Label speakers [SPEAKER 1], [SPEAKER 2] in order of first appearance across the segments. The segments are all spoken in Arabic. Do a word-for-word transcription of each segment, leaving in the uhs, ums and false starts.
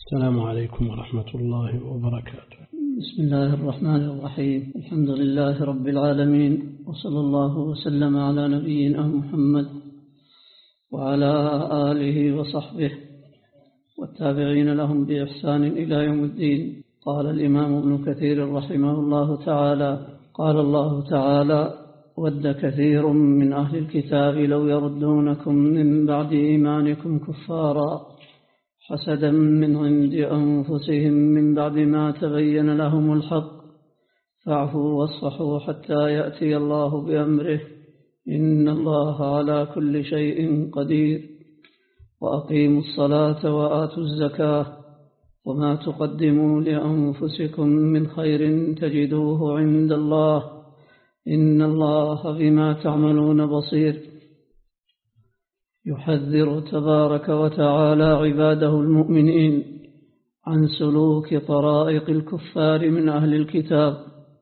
[SPEAKER 1] السلام عليكم ورحمة الله وبركاته.
[SPEAKER 2] بسم الله الرحمن الرحيم. الحمد لله رب العالمين، وصلى الله وسلم على نبينا محمد وعلى آله وصحبه والتابعين لهم بإحسان إلى يوم الدين. قال الإمام ابن كثير رحمه الله تعالى: قال الله تعالى: ود كثير من أهل الكتاب لو يردونكم من بعد إيمانكم كفارا حسدا من عند أنفسهم من بعد ما تبين لهم الحق فاعفوا واصفحوا حتى يأتي الله بأمره إن الله على كل شيء قدير. وأقيموا الصلاة وآتوا الزكاة وما تقدموا لأنفسكم من خير تجدوه عند الله إن الله بما تعملون بصير. يحذر تبارك وتعالى عباده المؤمنين عن سلوك طرائق الكفار من أهل الكتاب،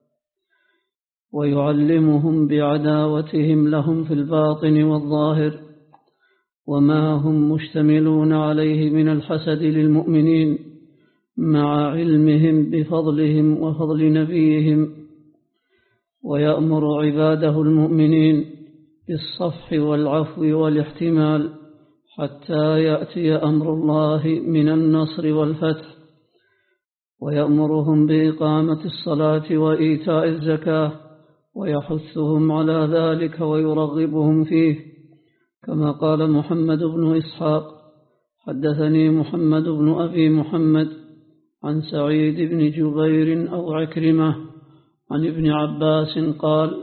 [SPEAKER 2] ويعلمهم بعداوتهم لهم في الباطن والظاهر وما هم مشتملون عليه من الحسد للمؤمنين مع علمهم بفضلهم وفضل نبيهم. ويأمر عباده المؤمنين بالصفح والعفو والاحتمال حتى يأتي أمر الله من النصر والفتح، ويأمرهم بإقامة الصلاة وإيتاء الزكاة ويحثهم على ذلك ويرغبهم فيه، كما قال محمد بن إسحاق: حدثني محمد بن أبي محمد عن سعيد بن جبير أو عكرمة عن ابن عباس قال: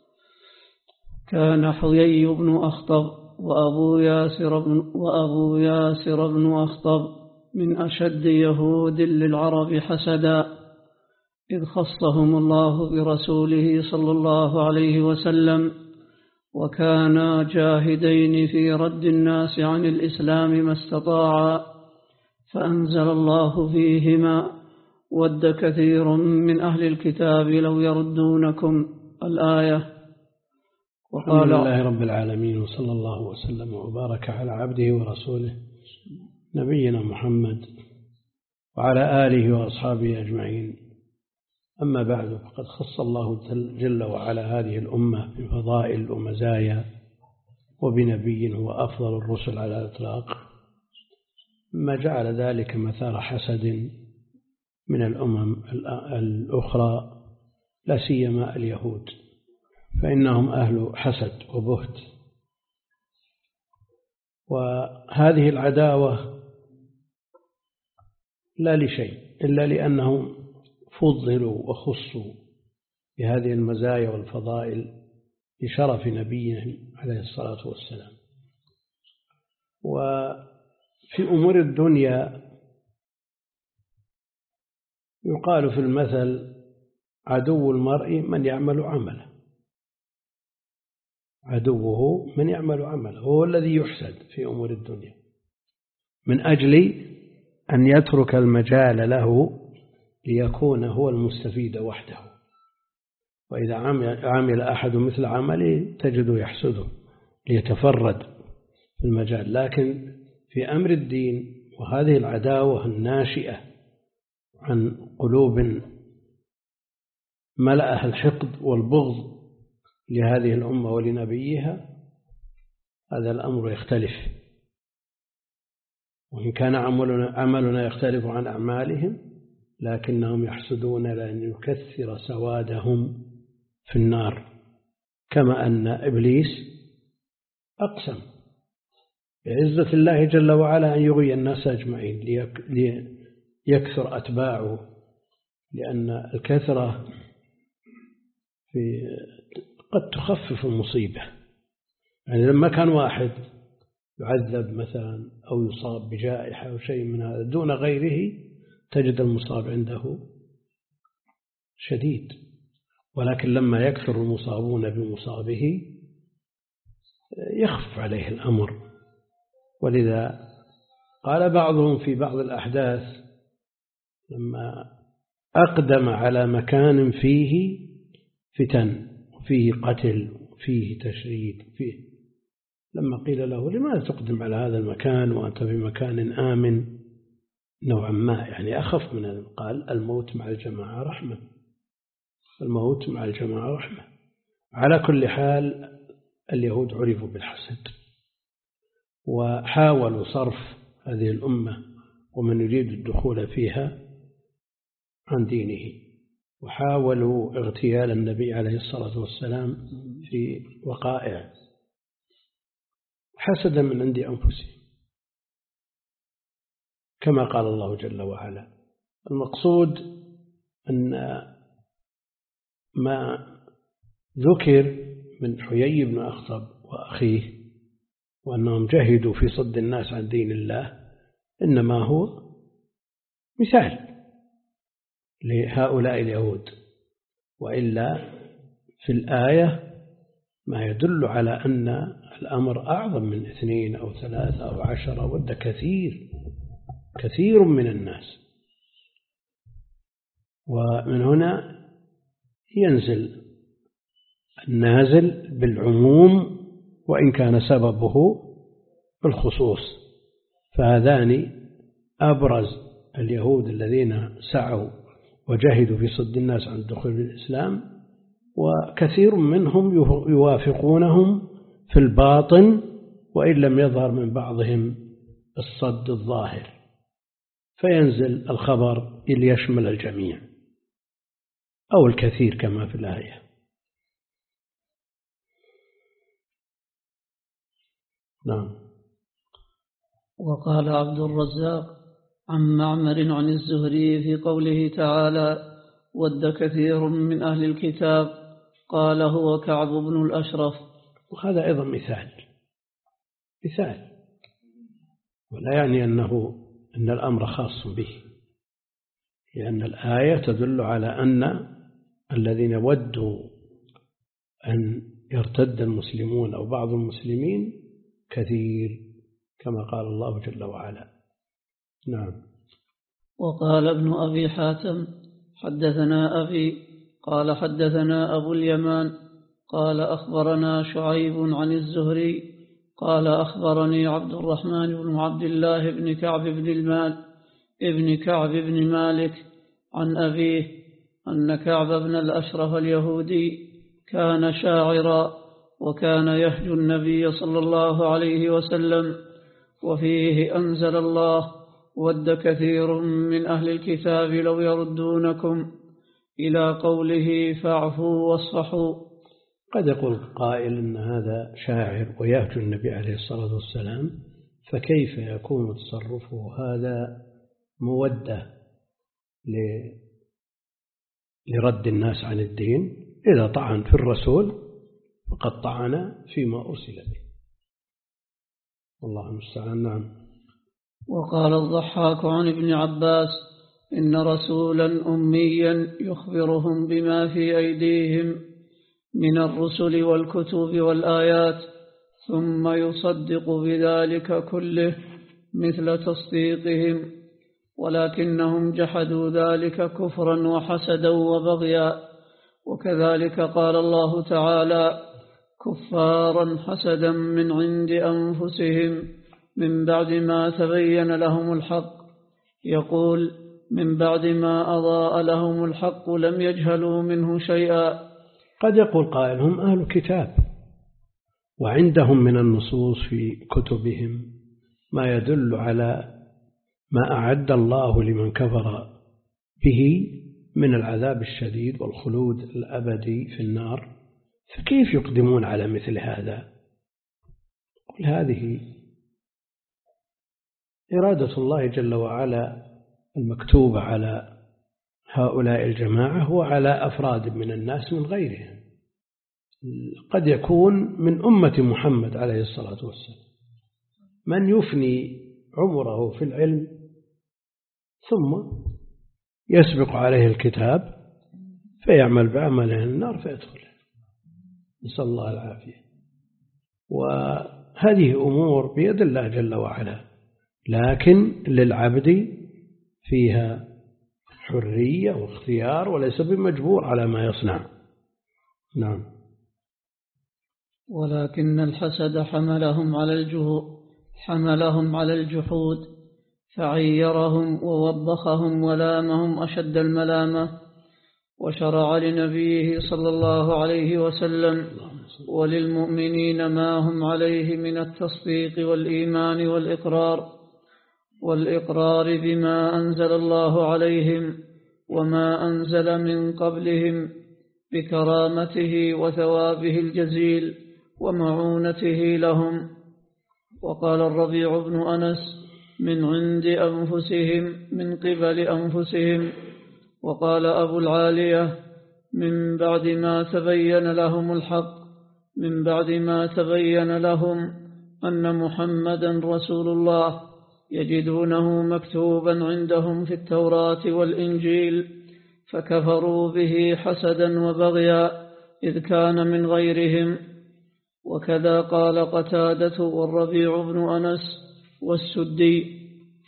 [SPEAKER 2] كان حيي بن أخطب وأبو ياسر بن, وأبو ياسر بن أخطب من أشد يهود للعرب حسدا، إذ خصهم الله برسوله صلى الله عليه وسلم، وكانا جاهدين في رد الناس عن الإسلام ما استطاعا، فأنزل الله فيهما: ود كثير من أهل الكتاب لو يردونكم، الآية.
[SPEAKER 1] الحمد لله رب العالمين، وصلى الله وسلم وبارك على عبده ورسوله نبينا محمد وعلى آله وأصحابه أجمعين. أما بعد، فقد خص الله جل وعلا هذه الأمة بفضائل ومزايا وبنبي هو أفضل الرسل على الإطلاق، ما جعل ذلك مثار حسد من الأمم الأخرى، لا سيما اليهود، فإنهم أهل حسد وبهت. وهذه العداوة لا لشيء إلا لأنهم فضلوا وخصوا بهذه المزايا والفضائل لشرف نبيهم عليه الصلاة والسلام. وفي أمور الدنيا يقال في المثل: عدو المرء من يعمل عمله، عدوه من يعمل عمله، هو الذي يحسد في أمور الدنيا، من أجل أن يترك المجال له ليكون هو المستفيد وحده. وإذا عمل أحد مثل عمله تجده يحسده ليتفرد في المجال. لكن في أمر الدين وهذه العداوة الناشئة عن قلوب ملأها الحقد والبغض لهذه الأمة ولنبيها، هذا الأمر يختلف. وإن كان عملنا, عملنا يختلف عن أعمالهم، لكنهم يحسدون لأن يكثر سوادهم في النار، كما أن إبليس أقسم بعزة الله جل وعلا أن يغوي الناس أجمعين ليكثر أتباعه، لأن الكثرة في قد تخفف المصيبة. يعني لما كان واحد يعذب مثلا أو يصاب بجائحة أو شيء من هذا دون غيره، تجد المصاب عنده شديد. ولكن لما يكثر المصابون بمصابه يخف عليه الأمر. ولذا قال بعضهم في بعض الأحداث لما أقدم على مكان فيه فتن وفيه قتل وفيه تشريد فيه، لما قيل له: لماذا تقدم على هذا المكان وأنت في مكان آمن؟ نوعا ما، يعني أخف من قال الموت مع الجماعة رحمة، الموت مع الجماعة رحمة. على كل حال اليهود عرفوا بالحسد، وحاولوا صرف هذه الأمة ومن يريد الدخول فيها عن دينه، وحاولوا اغتيال النبي عليه الصلاة والسلام في وقائع حسدا من عند أنفسهم، كما قال الله جل وعلا. المقصود أن ما ذكر من حيي بن أخطب وأخيه وأنهم جهدوا في صد الناس عن دين الله إنما هو مثال لهؤلاء اليهود، وإلا في الآية ما يدل على أن الأمر أعظم من اثنين أو ثلاثة أو عشرة، ود كثير كثير من الناس. ومن هنا ينزل النازل بالعموم وإن كان سببه بالخصوص، فهذان أبرز اليهود الذين سعوا وجاهدوا في صد الناس عن الدخول في الإسلام، وكثير منهم يوافقونهم في الباطن وإن لم يظهر من بعضهم الصد الظاهر، فينزل الخبر ليشمل الجميع أو الكثير كما في الآية. نعم.
[SPEAKER 2] وقال عبد الرزاق عن معمر عن الزهري في قوله تعالى ود كثير من أهل الكتاب قال هو كعب بن الأشرف.
[SPEAKER 1] وهذا أيضا مثال مثال ولا يعني أنه أن الأمر خاص به، لأن الآية تدل على أن الذين ودوا أن يرتد المسلمون أو بعض المسلمين كثير كما قال الله جل وعلا. نعم.
[SPEAKER 2] وقال ابن أبي حاتم حدثنا أبي قال حدثنا أبو اليمان قال أخبرنا شعيب عن الزهري قال أخبرني عبد الرحمن بن عبد الله بن كعب بن المال ابن كعب بن مالك عن أبيه أن كعب بن الأشرف اليهودي كان شاعرا وكان يهجو النبي صلى الله عليه وسلم، وفيه أنزل الله ود كثير من أهل الكتاب لو يردونكم إلى قوله فاعفوا واصفحوا.
[SPEAKER 1] قد يقول قائل أن هذا شاعر ويهجو النبي عليه الصلاة والسلام، فكيف يكون تصرفه هذا مودة لرد الناس عن الدين؟ إذا طعن في الرسول فقد طعن فيما أرسل به، والله المستعان. نعم.
[SPEAKER 2] وقال الضحاك عن ابن عباس إن رسولا أميا يخبرهم بما في أيديهم من الرسل والكتب والآيات ثم يصدق بذلك كله مثل تصديقهم، ولكنهم جحدوا ذلك كفرا وحسدا وبغيا. وكذلك قال الله تعالى كفارا حسدا من عند أنفسهم من بعد ما تبين لهم الحق، يقول من بعد ما أضاء لهم الحق لم يجهلوا منه شيئا.
[SPEAKER 1] قد يقول قائل هم أهل كتاب وعندهم من النصوص في كتبهم ما يدل على ما أعد الله لمن كفر به من العذاب الشديد والخلود الأبدي في النار، فكيف يقدمون على مثل هذا؟ قل هذه إرادة الله جل وعلا المكتوبة على هؤلاء الجماعة وعلى أفراد من الناس من غيرهم، قد يكون من أمة محمد عليه الصلاة والسلام من يفني عمره في العلم ثم يسبق عليه الكتاب فيعمل بعمل أهل النار فيدخل، نسأل الله العافية. وهذه أمور بيد الله جل وعلا، لكن للعبد فيها حرية واختيار وليس بمجبور على ما يصنع. نعم.
[SPEAKER 2] ولكن الحسد حملهم على الجهود حملهم على الجحود فعيرهم ووبخهم ولامهم أشد الملامة، وشرع لنبيه صلى الله عليه وسلم وللمؤمنين ما هم عليه من التصديق والإيمان والإقرار والإقرار بما أنزل الله عليهم وما أنزل من قبلهم بكرامته وثوابه الجزيل ومعونته لهم. وقال الربيع بن أنس: من عند أنفسهم من قبل أنفسهم. وقال أبو العالية: من بعد ما تبين لهم الحق، من بعد ما تبين لهم أن محمدا رسول الله، يجدونه مكتوبا عندهم في التوراة والإنجيل، فكفروا به حسدا وبغيا إذ كان من غيرهم. وكذا قال قتادة والربيع بن أنس والسدي.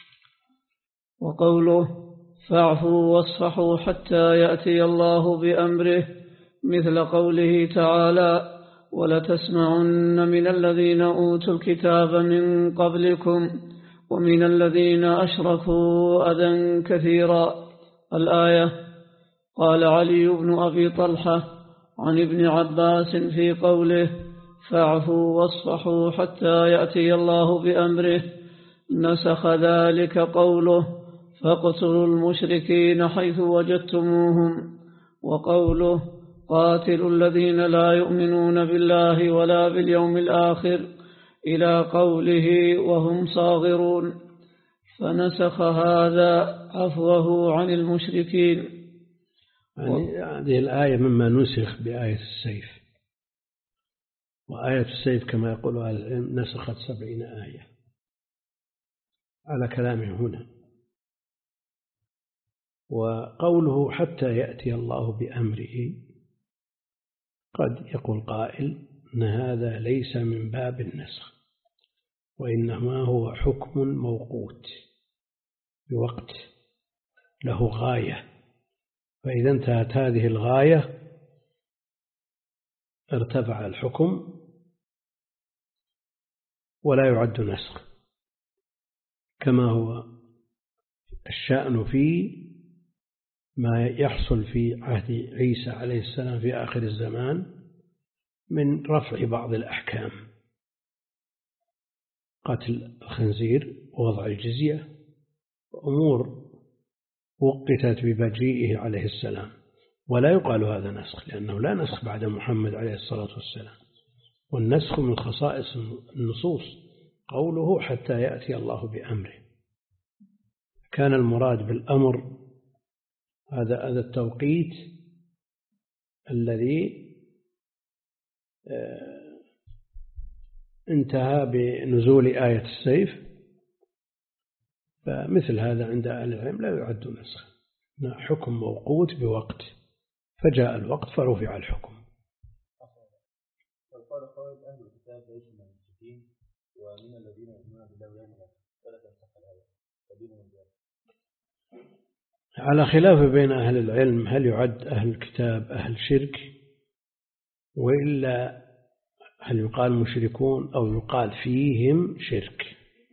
[SPEAKER 2] وقوله: فاعفوا واصفحوا حتى يأتي الله بأمره، مثل قوله تعالى: ولتسمعن من الذين أوتوا الكتاب من قبلكم ومن الذين أشركوا أذى كثيرا. الآية. قال علي بن أبي طلحة عن ابن عباس في قوله: فاعفوا واصفحوا حتى يأتي الله بأمره، نسخ ذلك قوله: فاقتلوا المشركين حيث وجدتموهم، وقوله: قاتلوا الذين لا يؤمنون بالله ولا باليوم الآخر، إلى قوله: وهم صاغرون، فنسخ هذا عفوه عن المشركين.
[SPEAKER 1] يعني هذه الآية مما نسخ بآية السيف، وآية السيف كما يقول أهل العلم نسخت سبعين آية على كلامه هنا. وقوله حتى يأتي الله بأمره، قد يقول قائل أن هذا ليس من باب النسخ، وإنما هو حكم موقوت بوقت له غاية، فإذا انتهت هذه الغاية ارتفع الحكم ولا يعد نسخ، كما هو الشأن في ما يحصل في عهد عيسى عليه السلام في آخر الزمان من رفع بعض الأحكام، قتل الخنزير ووضع الجزية، وأمور وقتت بمجيئه عليه السلام، ولا يقال هذا نسخ، لأنه لا نسخ بعد محمد عليه الصلاة والسلام، والنسخ من خصائص النصوص. قوله حتى يأتي الله بأمره، كان المراد بالأمر هذا هذا التوقيت الذي انتهى بنزول آية السيف، فمثل هذا عند أهل العلم لا يعد نسخ، حكم موقوت بوقت، فجاء الوقت فرفع الحكم.
[SPEAKER 3] وقال قائل: أهل الكتاب ليسوا من المشركين ومن الذين يؤمنون بالله واليوم الآخر، ولا تنسخ الآية فدينهم بذلك.
[SPEAKER 1] على خلاف بين أهل العلم هل يعد أهل الكتاب أهل شرك، وإلا هل يقال مشركون أو يقال فيهم شرك.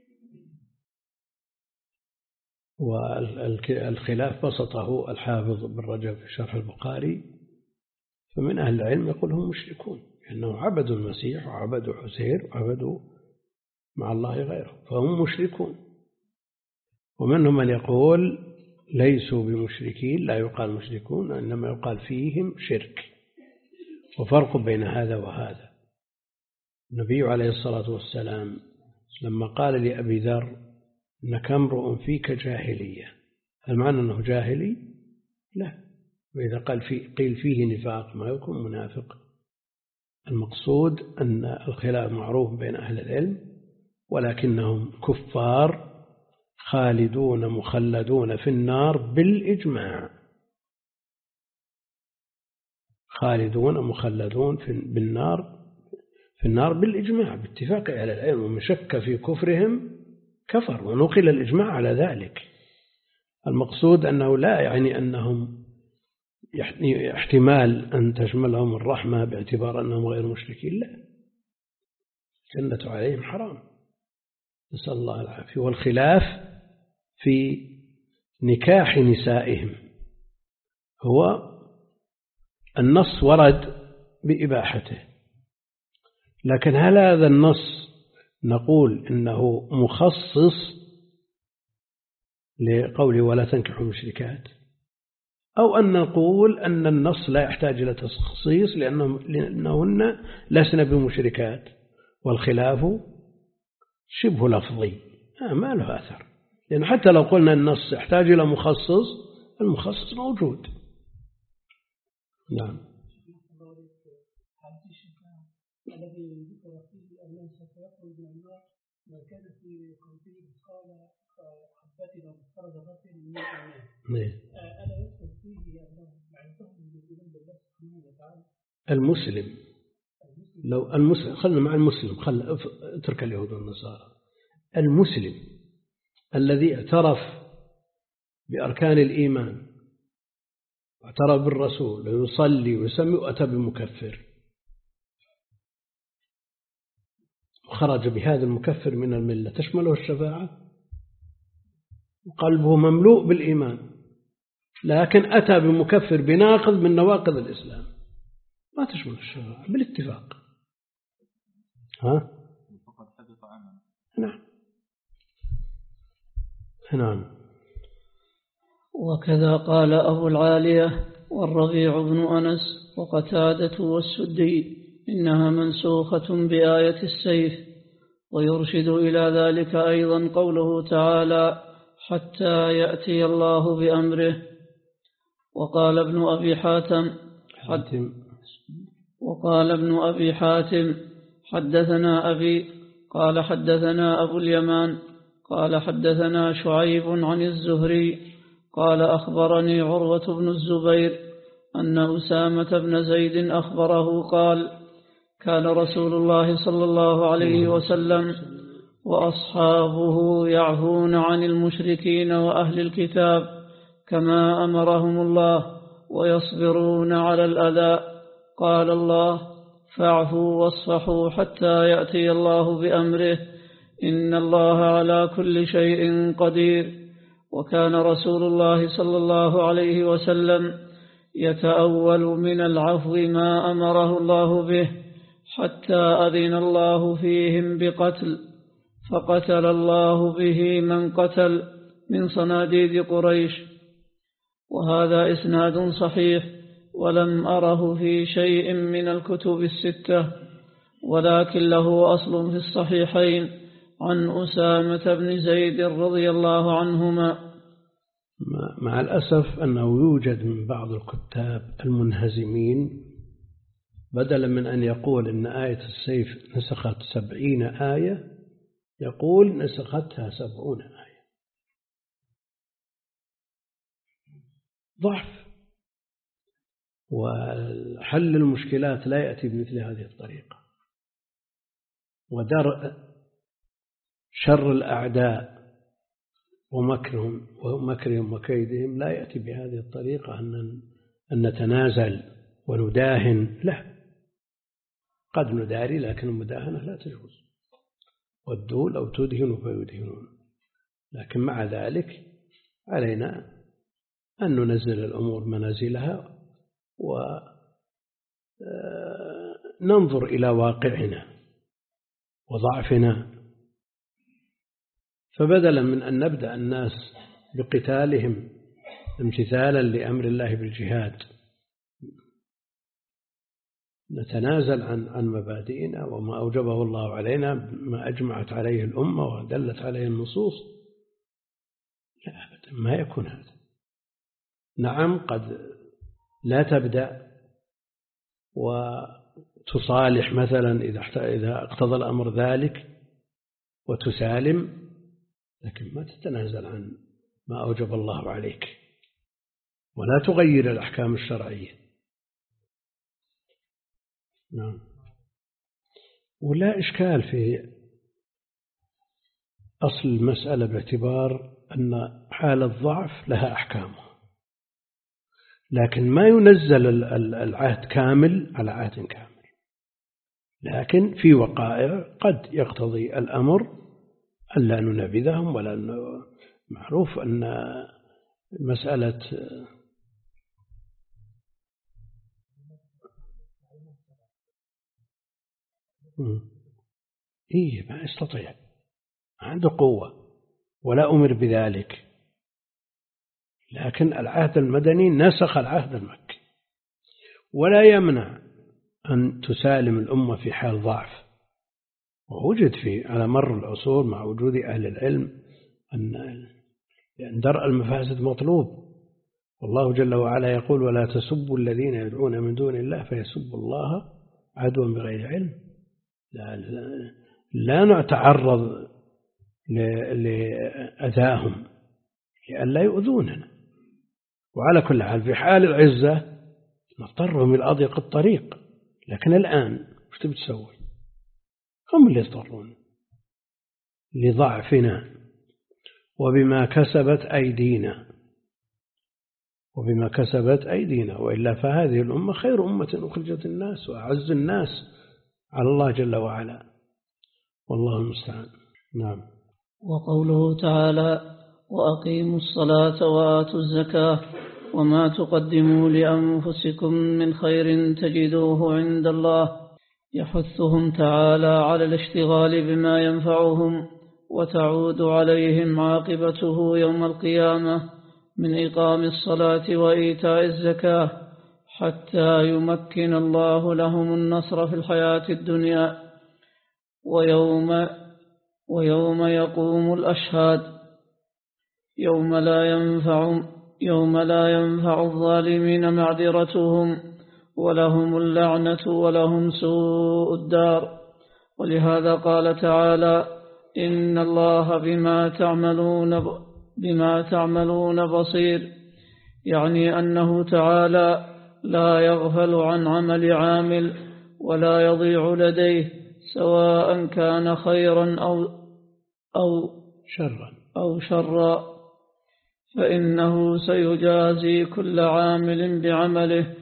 [SPEAKER 1] والخلاف بسطه الحافظ بن رجب في شرح البخاري، فمن أهل العلم يقول هم مشركون لأنه عبدوا المسيح وعبدوا حسير وعبدوا مع الله غيره، فهم مشركون. ومنهم من يقول ليسوا بمشركين، لا يقال مشركون إنما يقال فيهم شرك، وفرق بين هذا وهذا. النبي عليه الصلاة والسلام لما قال لأبي ذر إنك امرؤ فيك جاهلية، هل معنى أنه جاهلي؟ لا. وإذا قال في قيل فيه نفاق ما يكون منافق. المقصود أن الخلاف معروف بين أهل العلم، ولكنهم كفار خالدون مخلدون في النار بالإجماع، خالدون مخلدون في بالنار في النار بالإجماع باتفاق أهل العلم، ومن شك في كفرهم كفر، ونقل الإجماع على ذلك. المقصود أنه لا يعني أنهم احتمال أن تشملهم الرحمة باعتبار أنهم غير مشركين، لا، الجنة عليهم حرام، نسأل الله العافية. والخلاف في نكاح نسائهم هو النص ورد بإباحته، لكن هل هذا النص نقول إنه مخصص لقوله ولا تنكحوا المشركات، أو أن نقول أن النص لا يحتاج إلى تخصيص لأنهن لسن بمشركات، والخلاف شبه لفظي ما له أثر، لأن حتى لو قلنا النص يحتاج إلى مخصص المخصص موجود. نعم.
[SPEAKER 4] الذي ذكر فيه أنه سوف يخرج من النار ما كان في قلبه مثقال حبة أو مثقال ذرة من الإيمان. ألا يدخل فيه أنه يعني تؤمن بالله سبحانه وتعالى؟
[SPEAKER 1] المسلم لو المسلم خلنا مع المسلم، خل اترك اليهود والنصارى. المسلم الذي اعترف بأركان الإيمان واعترف بالرسول ويصلي ويسمي وأتى بمكفر وخرج بهذا المكفر من الملة تشمله الشفاعة، وقلبه مملوء بالإيمان لكن أتى بمكفر بناقض من نواقض الإسلام، ما تشمل الشفاعة بالاتفاق. ها؟ نعم نعم.
[SPEAKER 2] وكذا قال أبو العالية والربيع بن أنس وقتادة والسدي إنها منسوخة بآية السيف، ويرشد إلى ذلك أيضا قوله تعالى حتى يأتي الله بأمره. وقال ابن أبي حاتم حاتم وقال ابن أبي حاتم حدثنا أبي قال حدثنا أبو اليمان قال حدثنا شعيب عن الزهري قال أخبرني عروة بن الزبير أن أسامة بن زيد أخبره قال كان رسول الله صلى الله عليه وسلم وأصحابه يعفون عن المشركين وأهل الكتاب كما أمرهم الله ويصبرون على الأذى. قال الله فاعفوا واصفحوا حتى يأتي الله بأمره إن الله على كل شيء قدير. وكان رسول الله صلى الله عليه وسلم يتأول من العفو ما أمره الله به حتى أذن الله فيهم بقتل، فقتل الله به من قتل من صناديد قريش. وهذا إسناد صحيح ولم أره في شيء من الكتب الستة، ولكن له أصل في الصحيحين عن أسامة بن زيد رضي الله عنهما.
[SPEAKER 1] مع الأسف أنه يوجد من بعض الكتاب المنهزمين بدلا من أن يقول إن آية السيف نسخت سبعين آية يقول نسختها سبعون آية. ضعف، وحل المشكلات لا يأتي بمثل هذه الطريقة، ودرء شر الأعداء ومكرهم ومكرهم وكيدهم لا يأتي بهذه الطريقة أن أن نتنازل ونداهن، لا، قد نداري لكن المداهنة لا تجوز، ودوا لو تدهنوا فيدهنون، لكن مع ذلك علينا أن ننزل الأمور منازلها وننظر إلى واقعنا وضعفنا. فبدلا من أن نبدأ الناس بقتالهم امتثالا لأمر الله بالجهاد نتنازل عن عن مبادئنا وما أوجبه الله علينا ما أجمعت عليه الأمة ودلت عليه النصوص، لا أبدا ما يكون هذا. نعم قد لا تبدأ وتصالح مثلا إذا إذا اقتضى الأمر ذلك وتسالم، لكن ما تتنازل عن ما أوجب الله عليك ولا تغير الأحكام الشرعية. نعم. ولا إشكال في أصل المسألة باعتبار أن حالة الضعف لها أحكامها، لكن ما ينزل العهد كامل على عهد كامل، لكن في وقائع قد يقتضي الأمر ألا ننبذهم ولا معروف أن مسألة إيه ما يستطيع، عنده قوة ولا أمر بذلك، لكن العهد المدني نسخ العهد المكي، ولا يمنع أن تسالم الأمة في حال ضعف. ووجد في على مر العصور مع وجود أهل العلم أن درء المفاسد مطلوب، والله جل وعلا يقول: ولا تسبوا الذين يدعون من دون الله فيسبوا الله عدوا بغير علم. لا, لا, لا نتعرض لأذاهم لئلا يؤذوننا. وعلى كل حال في حال العزة نضطرهم إلى أضيق الطريق، لكن الآن وش تبي تسوي؟ هم اللي يضطرون لضعفنا وبما كسبت أيدينا وبما كسبت أيدينا وإلا فهذه الأمة خير أمة أخرجت الناس وأعز الناس على الله جل وعلا، والله المستعان. نعم.
[SPEAKER 2] وقوله تعالى: وأقيموا الصلاة وآتوا الزكاة وما تقدموا لأنفسكم من خير تجدوه عند الله، يحثهم تعالى على الاشتغال بما ينفعهم وتعود عليهم عاقبته يوم القيامة من إقام الصلاة وإيتاء الزكاة، حتى يمكن الله لهم النصر في الحياة الدنيا ويوم ويوم يقوم الأشهاد، يوم لا ينفع يوم لا ينفع الظالمين معذرتهم ولهم اللعنة ولهم سوء الدار. ولهذا قال تعالى: إن الله بما تعملون بما تعملون بصير، يعني أنه تعالى لا يغفل عن عمل عامل ولا يضيع لديه، سواء كان خيرا أو أو
[SPEAKER 1] شرا
[SPEAKER 2] أو شرا، فإنه سيجازي كل عامل بعمله.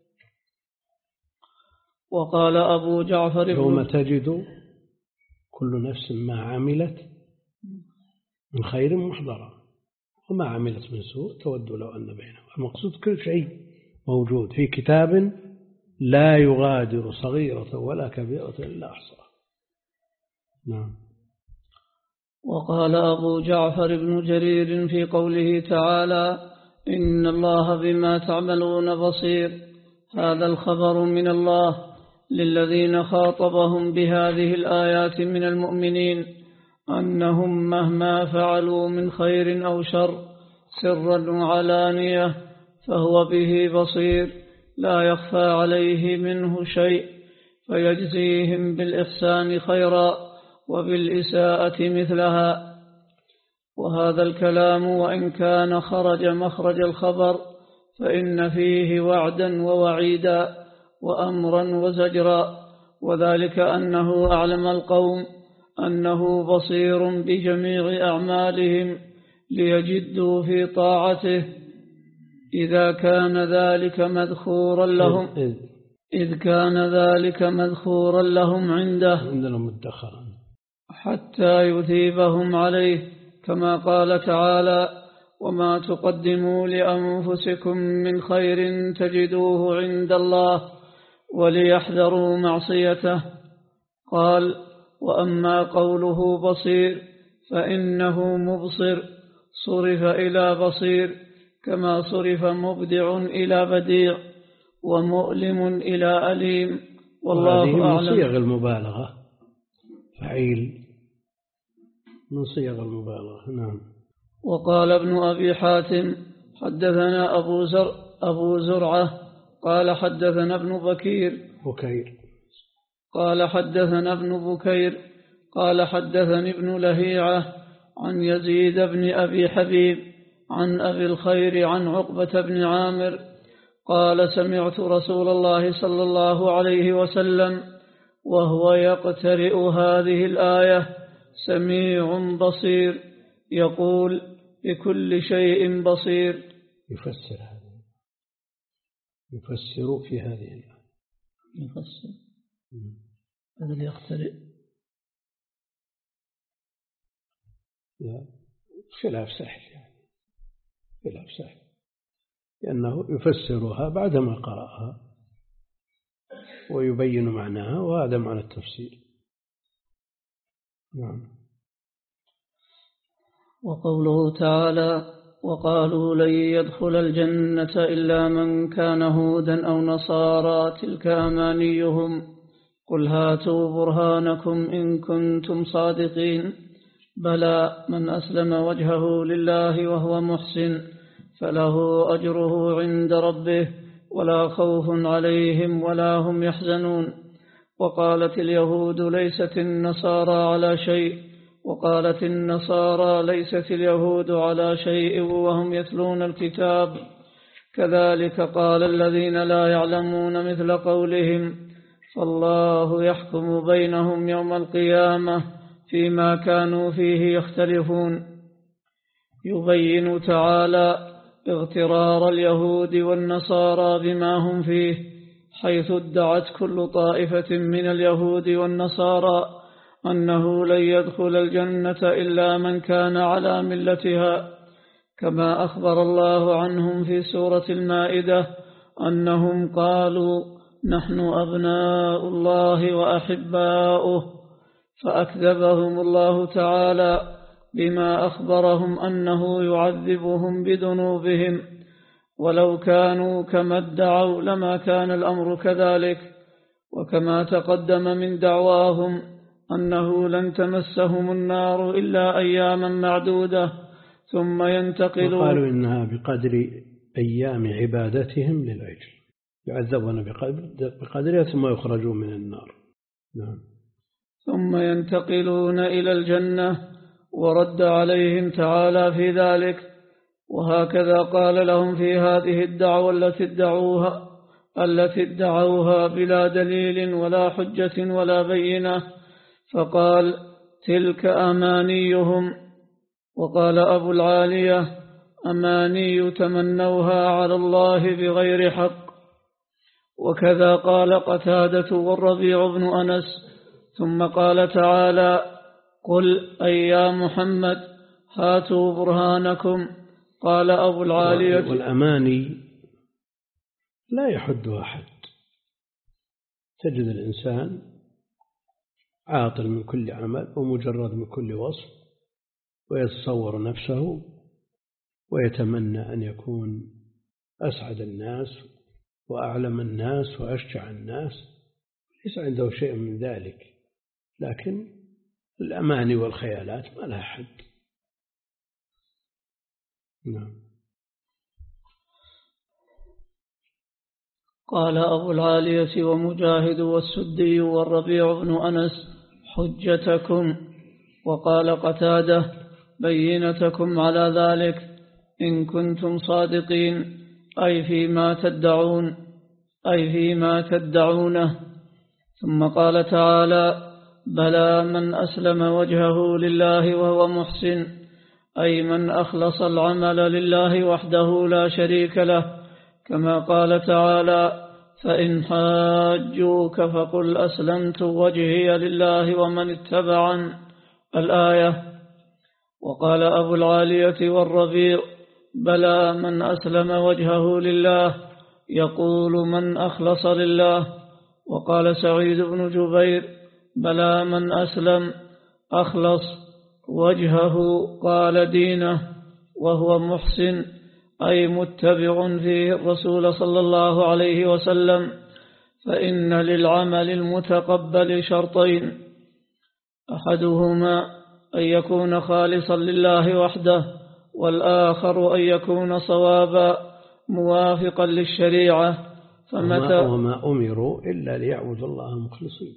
[SPEAKER 2] وقال أبو جعفر:
[SPEAKER 1] يوم تجد كل نفس ما عملت من خير محضرا وما عملت من سوء تود لو أن بينهم. المقصود كل شيء موجود في كتاب لا يغادر صغيرة ولا كبيرة إلا أحصاها. نعم.
[SPEAKER 2] وقال أبو جعفر بن جرير في قوله تعالى: إن الله بما تعملون بصير، هذا الخبر من الله للذين خاطبهم بهذه الآيات من المؤمنين أنهم مهما فعلوا من خير أو شر سرا وعلانية فهو به بصير، لا يخفى عليه منه شيء، فيجزيهم بالإحسان خيرا وبالإساءة مثلها. وهذا الكلام وإن كان خرج مخرج الخبر فإن فيه وعدا ووعيدا وأمرا وزجرا، وذلك أنه أعلم القوم أنه بصير بجميع أعمالهم ليجدوا في طاعته إذا كان ذلك مذخورا لهم إذ كان ذلك مذخورا لهم عنده حتى يثيبهم عليه، كما قال تعالى: وما تقدموا لأنفسكم من خير تجدوه عند الله وليحذروا معصيته. قال: وأما قوله بصير فإنه مبصر صرف إلى بصير، كما صرف مبدع إلى بديع ومؤلم إلى أليم، والله أعلم.
[SPEAKER 1] من صيغ المبالغة، فعيل من صيغ المبالغة. نعم.
[SPEAKER 2] وقال ابن أبي حاتم: حدثنا أبو زر أبو زرعة قال حدثنا ابن بكير
[SPEAKER 1] بكير
[SPEAKER 2] قال حدثنا ابن بكير قال حدثني ابن لهيعة عن يزيد بن أبي حبيب عن أبي الخير عن عقبة بن عامر قال: سمعت رسول الله صلى الله عليه وسلم وهو يقترئ هذه الآية: سميع بصير، يقول: بكل شيء بصير.
[SPEAKER 1] يفسر هذا يفسر في هذه الآية
[SPEAKER 2] يفسر هذا اللي يقترئ.
[SPEAKER 1] خلاف سهل يعني خلاف سهل لأنه يفسرها بعدما قرأها ويبين معناها وهذا معنى التفسير. نعم.
[SPEAKER 2] وقوله تعالى وقالوا لن يدخل الجنة إلا من كان هودا أو نصارى تلك أمانيهم قل هاتوا برهانكم إن كنتم صادقين بلى من أسلم وجهه لله وهو محسن فله أجره عند ربه ولا خوف عليهم ولا هم يحزنون. وقالت اليهود ليست النصارى على شيء وقالت النصارى ليست اليهود على شيء وهم يتلون الكتاب كذلك قال الذين لا يعلمون مثل قولهم فالله يحكم بينهم يوم القيامة فيما كانوا فيه يختلفون. يبين تعالى اغترار اليهود والنصارى بما هم فيه حيث ادعت كل طائفة من اليهود والنصارى أنه لن يدخل الجنة إلا من كان على ملتها كما أخبر الله عنهم في سورة المائدة أنهم قالوا نحن أبناء الله وأحباؤه فأكذبهم الله تعالى بما أخبرهم أنه يعذبهم بذنوبهم ولو كانوا كما ادعوا لما كان الأمر كذلك. وكما تقدم من دعواهم أنه لن تمسهم النار إلا أياما معدودة ثم ينتقلون
[SPEAKER 1] وقالوا إنها بقدر أيام عبادتهم للعجل يعذبون بقدرها ثم يخرجون من النار. نعم.
[SPEAKER 2] ثم ينتقلون إلى الجنة ورد عليهم تعالى في ذلك. وهكذا قال لهم في هذه الدعوة التي ادعوها التي ادعوها بلا دليل ولا حجة ولا بينة فقال تلك أمانيهم. وقال أبو العالية أماني تمنوها على الله بغير حق. وكذا قال قتادة والربيع بن أنس. ثم قال تعالى قل أي يا محمد هاتوا برهانكم. قال أبو العالية
[SPEAKER 1] والأماني لا يحدها أحد. تجد الإنسان عاطل من كل عمل ومجرد من كل وصف ويتصور نفسه ويتمنى أن يكون أسعد الناس وأعلم الناس وأشجع الناس ليس عنده شيء من ذلك. لكن الأماني والخيالات ما لها حد. نعم.
[SPEAKER 2] قال أبو العالية ومجاهد والسدي والربيع بن أنس حجتكم. وقال قتادة بينتكم على ذلك إن كنتم صادقين أي فيما تدعون أي فيما تدعونه. ثم قال تعالى بلى من أسلم وجهه لله وهو محسن أي من أخلص العمل لله وحده لا شريك له كما قال تعالى فإن حاجوك فقل أسلمت وجهي لله ومن اتبعن الآية. وقال أبو العالية والربيع بلى من أسلم وجهه لله يقول من أخلص لله. وقال سعيد بن جبير بلى من أسلم أخلص وجهه قال دينه وهو محسن أي متبع فيه الرسول صلى الله عليه وسلم. فإن للعمل المتقبل شرطين أحدهما أن يكون خالصا لله وحده والآخر أن يكون صوابا موافقا للشريعة.
[SPEAKER 1] فمتى وما أمروا إلا ليعبدوا الله مخلصين.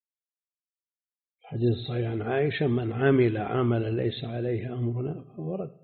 [SPEAKER 1] حديث صحيح عن عائشة من عمل عملا ليس عليه أمرنا فهو رد.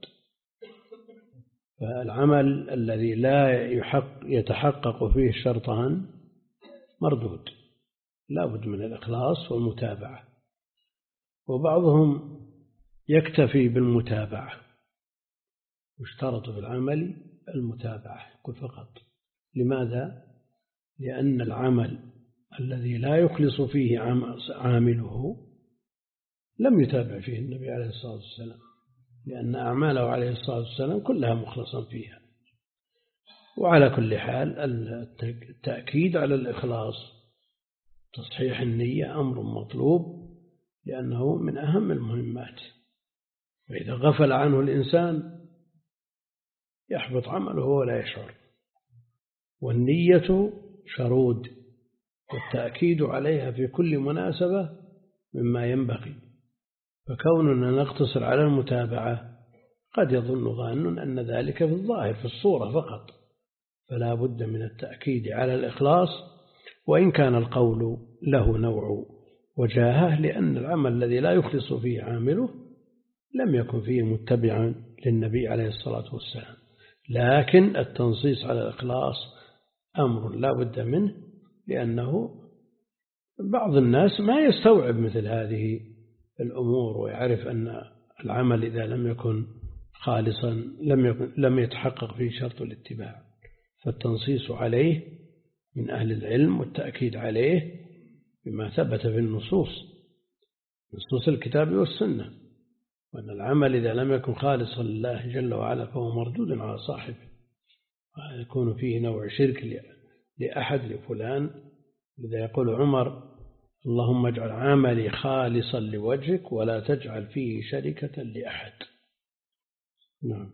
[SPEAKER 1] فالعمل الذي لا يحق يتحقق فيه الشرطان مردود لا بد من الإخلاص والمتابعة. وبعضهم يكتفي بالمتابعة واشترط في العمل المتابعة فقط. لماذا؟ لأن العمل الذي لا يخلص فيه عامله لم يتابع فيه النبي عليه الصلاة والسلام لأن أعماله عليه الصلاة والسلام كلها مخلصا فيها. وعلى كل حال التأكيد على الإخلاص تصحيح النية أمر مطلوب لأنه من أهم المهمات، وإذا غفل عنه الإنسان يحبط عمله ولا يشعر. والنية شرود، والتأكيد عليها في كل مناسبة مما ينبغي. فكوننا نقتصر على المتابعة قد يظن ظان أن ذلك في الظاهر في الصورة فقط، فلا بد من التأكيد على الإخلاص، وإن كان القول له نوع وجاهة، لأن العمل الذي لا يخلص فيه عامله لم يكن فيه متبعا للنبي عليه الصلاة والسلام. لكن التنصيص على الإخلاص أمر لا بد منه، لأنه بعض الناس ما يستوعب مثل هذه الأمور ويعرف أن العمل إذا لم يكن خالصا لم يكن لم يتحقق فيه شرط الاتباع. فالتنصيص عليه من أهل العلم والتأكيد عليه بما ثبت في النصوص نصوص الكتاب والسنة، وأن العمل إذا لم يكن خالصا لله جل وعلا فهو مردود على صاحبه، ويكون فيه نوع شرك لأحد لفلان. لذا يقول عمر: اللهم اجعل عملي خالصا لوجهك ولا تجعل فيه شركة لأحد. نعم.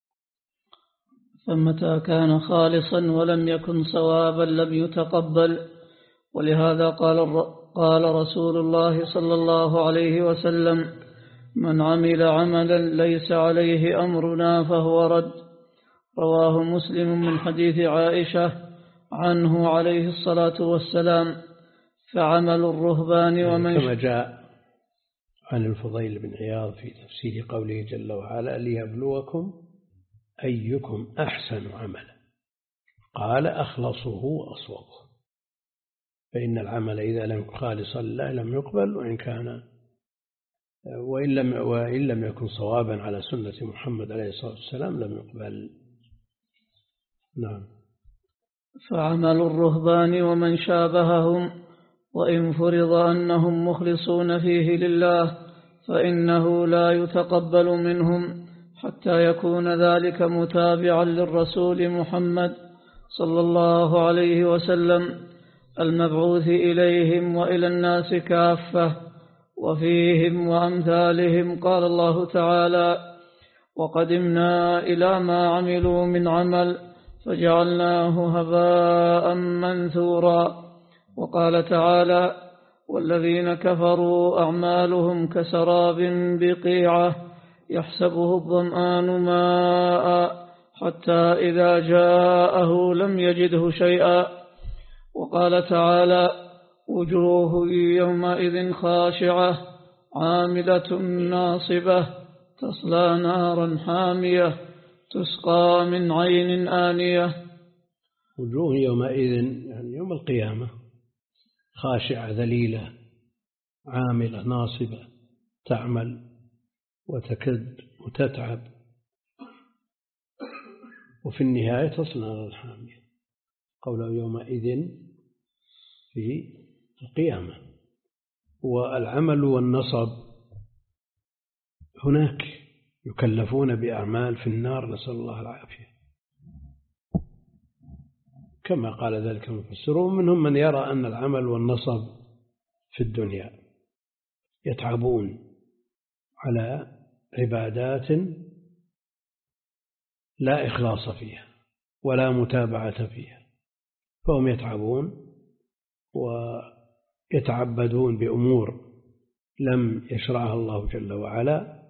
[SPEAKER 2] فمتى كان خالصا ولم يكن صوابا لم يتقبل. ولهذا قال قال رسول الله صلى الله عليه وسلم: من عمل عملا ليس عليه أمرنا فهو رد. رواه مسلم من حديث عائشة عنه عليه الصلاة والسلام: فعمل الرهبان ومن
[SPEAKER 1] كما جاء عن الفضيل بن عياض في تفسير قوله جل وعلا: ليبلوكم أيكم أحسن عملا، قال: أخلصه وأصوبه. فإن العمل إذا لم يكن خالصا لله لم يقبل، وإن كان وإن لم, وإن لم يكن صوابا على سنة محمد عليه الصلاة والسلام لم يقبل. نعم.
[SPEAKER 2] فعمل الرهبان ومن شابههم، وإن فرض أنهم مخلصون فيه لله فإنه لا يتقبل منهم حتى يكون ذلك متابعا للرسول محمد صلى الله عليه وسلم المبعوث إليهم وإلى الناس كافة، وفيهم وأمثالهم. قال الله تعالى: وقدمنا إلى ما عملوا من عمل فجعلناه هباء منثورا. وقال تعالى: والذين كفروا أعمالهم كسراب بقيعة يحسبه الظمآن ماء حتى إذا جاءه لم يجده شيئا. وقال تعالى: وجوه يومئذ خاشعة عاملة ناصبة تصلى نارا حامية تسقى من عين آنية.
[SPEAKER 1] وجوه يومئذ يعني يوم القيامة خاشعة ذليلة عاملة ناصبة، تعمل وتكد وتتعب، وفي النهاية تصلى نارا حامية. قوله يومئذ في القيامة. والعمل والنصب هناك يكلفون بأعمال في النار، نسأل الله العافية، كما قال ذلك المفسرون. منهم من يرى أن العمل والنصب في الدنيا يتعبون على عبادات لا إخلاص فيها ولا متابعة فيها، فهم يتعبون ويتعبدون بأمور لم يشرعها الله جل وعلا،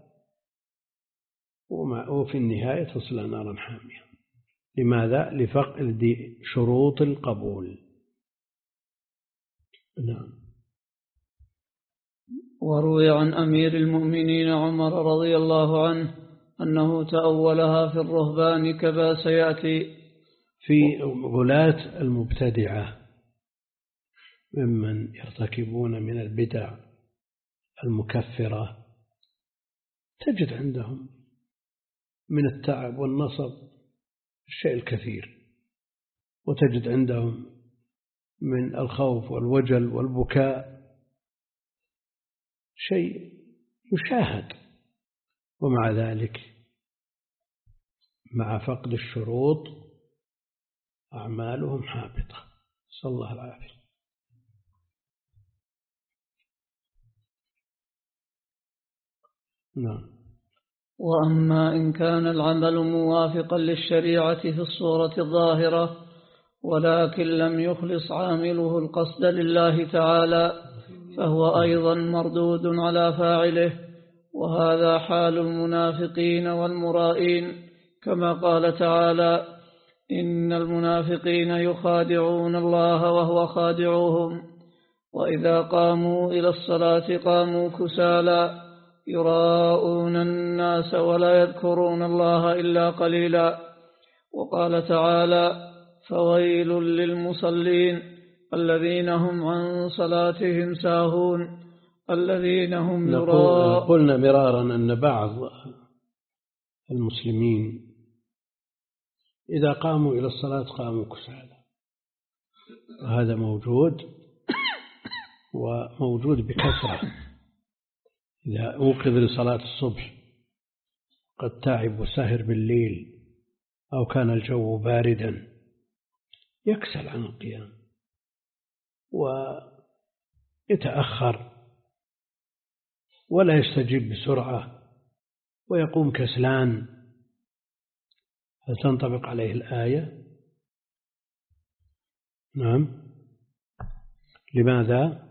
[SPEAKER 1] وفي النهاية تصلى نارا حامية. لماذا؟ لفقد شروط القبول. نعم.
[SPEAKER 2] وروي عن أمير المؤمنين عمر رضي الله عنه أنه تأولها في الرهبان كما سيأتي.
[SPEAKER 1] في غلاة المبتدعة ممن يرتكبون من البدع المكفرة تجد عندهم من التعب والنصب الشيء الكثير، وتجد عندهم من الخوف والوجل والبكاء شيء يشاهد. ومع ذلك مع فقد الشروط أعمالهم حابطة، نسأل الله العافية. نعم.
[SPEAKER 2] وأما إن كان العمل موافقا للشريعة في الصورة الظاهرة ولكن لم يخلص عامله القصد لله تعالى فهو أيضا مردود على فاعله، وهذا حال المنافقين والمرائين، كما قال تعالى: إن المنافقين يخادعون الله وهو خادعوهم وإذا قاموا إلى الصلاة قاموا كسالى يراءون الناس ولا يذكرون الله إلا قليلا. وقال تعالى: فويل للمصلين الذين هم عن صلاتهم ساهون الذين هم يراءون.
[SPEAKER 1] قلنا مرارا أن بعض المسلمين إذا قاموا إلى الصلاة قاموا كسالى، وهذا موجود وموجود بكثرة. إذا أوقظ لصلاة الصبح قد تعب وسهر بالليل أو كان الجو باردا يكسل عن القيام ويتأخر ولا يستجيب بسرعة ويقوم كسلان. هل تنطبق عليه الآية؟ نعم. لماذا؟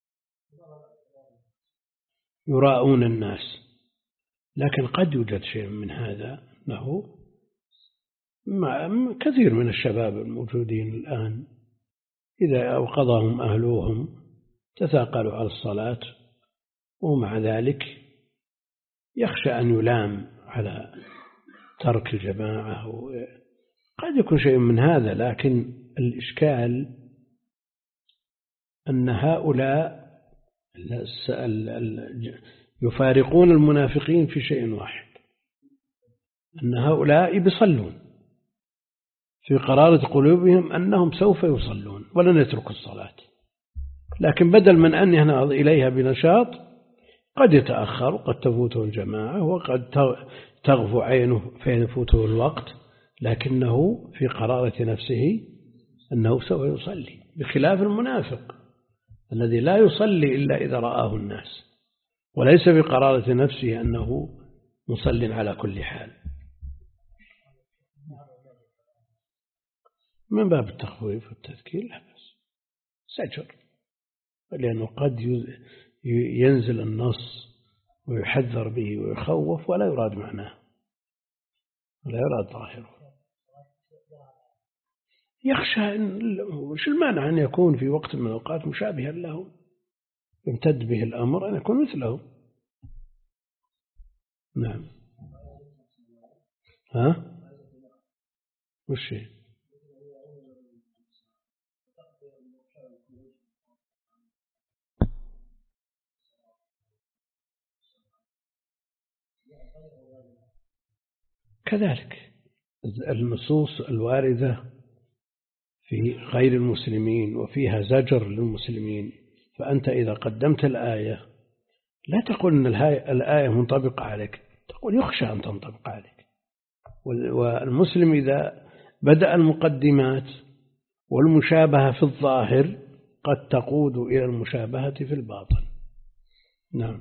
[SPEAKER 1] يراءون الناس، لكن قد يوجد شيء من هذا أنه مع كثير من الشباب الموجودين الآن إذا أوقظهم أهلوهم تثاقلوا على الصلاة، ومع ذلك يخشى أن يلام على ترك الجماعة. قد يكون شيء من هذا، لكن الإشكال أن هؤلاء يفارقون المنافقين في شيء واحد، أن هؤلاء بيصلون في قرارة قلوبهم أنهم سوف يصلون ولن يتركوا الصلاة، لكن بدل من أن ينهض إليها بنشاط قد يتأخر وقد تفوته الجماعة وقد تغفو عينه فيفوته الوقت، لكنه في قرارة نفسه أنه سوف يصلي، بخلاف المنافق الذي لا يصلي إلا إذا رآه الناس وليس بقرارة نفسه أنه مصل على كل حال. من باب التخويف والتذكير لا بس سجر، لأنه قد ينزل النص ويحذر به ويخوف ولا يراد معناه ولا يراد ظاهره. يخشى إن وش المانع أن يكون في وقت من الأوقات مشابها له يمتد به الأمر أن يكون مثله. نعم. ها وش هي؟ كذلك النصوص الواردة في غير المسلمين وفيها زجر للمسلمين، فأنت إذا قدمت الآية لا تقول أن الآية منطبقة عليك، تقول يخشى أن تنطبق عليك. والمسلم إذا بدأ المقدمات والمشابهة في الظاهر قد تقود إلى المشابهة في الباطن. نعم.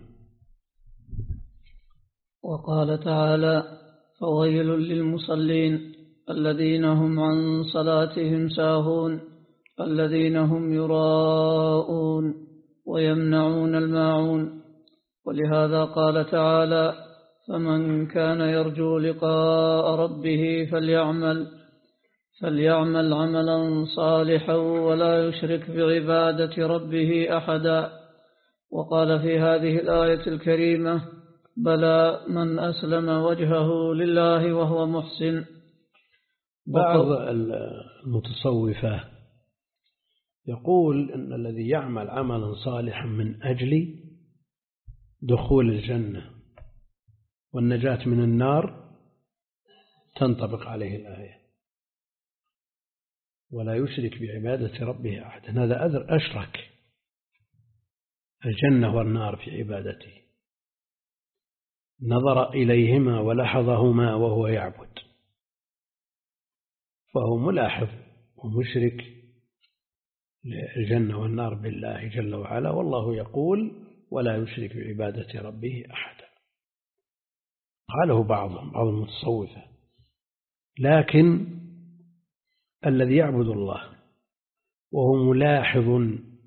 [SPEAKER 2] وقال تعالى: فويل للمصلين الذين هم عن صلاتهم ساهون الذين هم يراءون ويمنعون الماعون. ولهذا قال تعالى: فمن كان يرجو لقاء ربه فليعمل فليعمل عملا صالحا ولا يشرك بعبادة ربه أحدا. وقال في هذه الآية الكريمة: بلى من أسلم وجهه لله وهو محسن.
[SPEAKER 1] بعض المتصوفة يقول أن الذي يعمل عملا صالحا من أجل دخول الجنة والنجاة من النار تنطبق عليه الآية، ولا يشرك بعبادة ربه أحدا. هذا أذر أشرك الجنة والنار في عبادته. نظر إليهما ولاحظهما وهو يعبد، فهو ملاحظ ومشرك للجنة والنار بالله جل وعلا، والله يقول ولا يشرك بعبادة ربه أحدا. قاله بعضهم بعض المتصوفة. لكن الذي يعبد الله وهو ملاحظ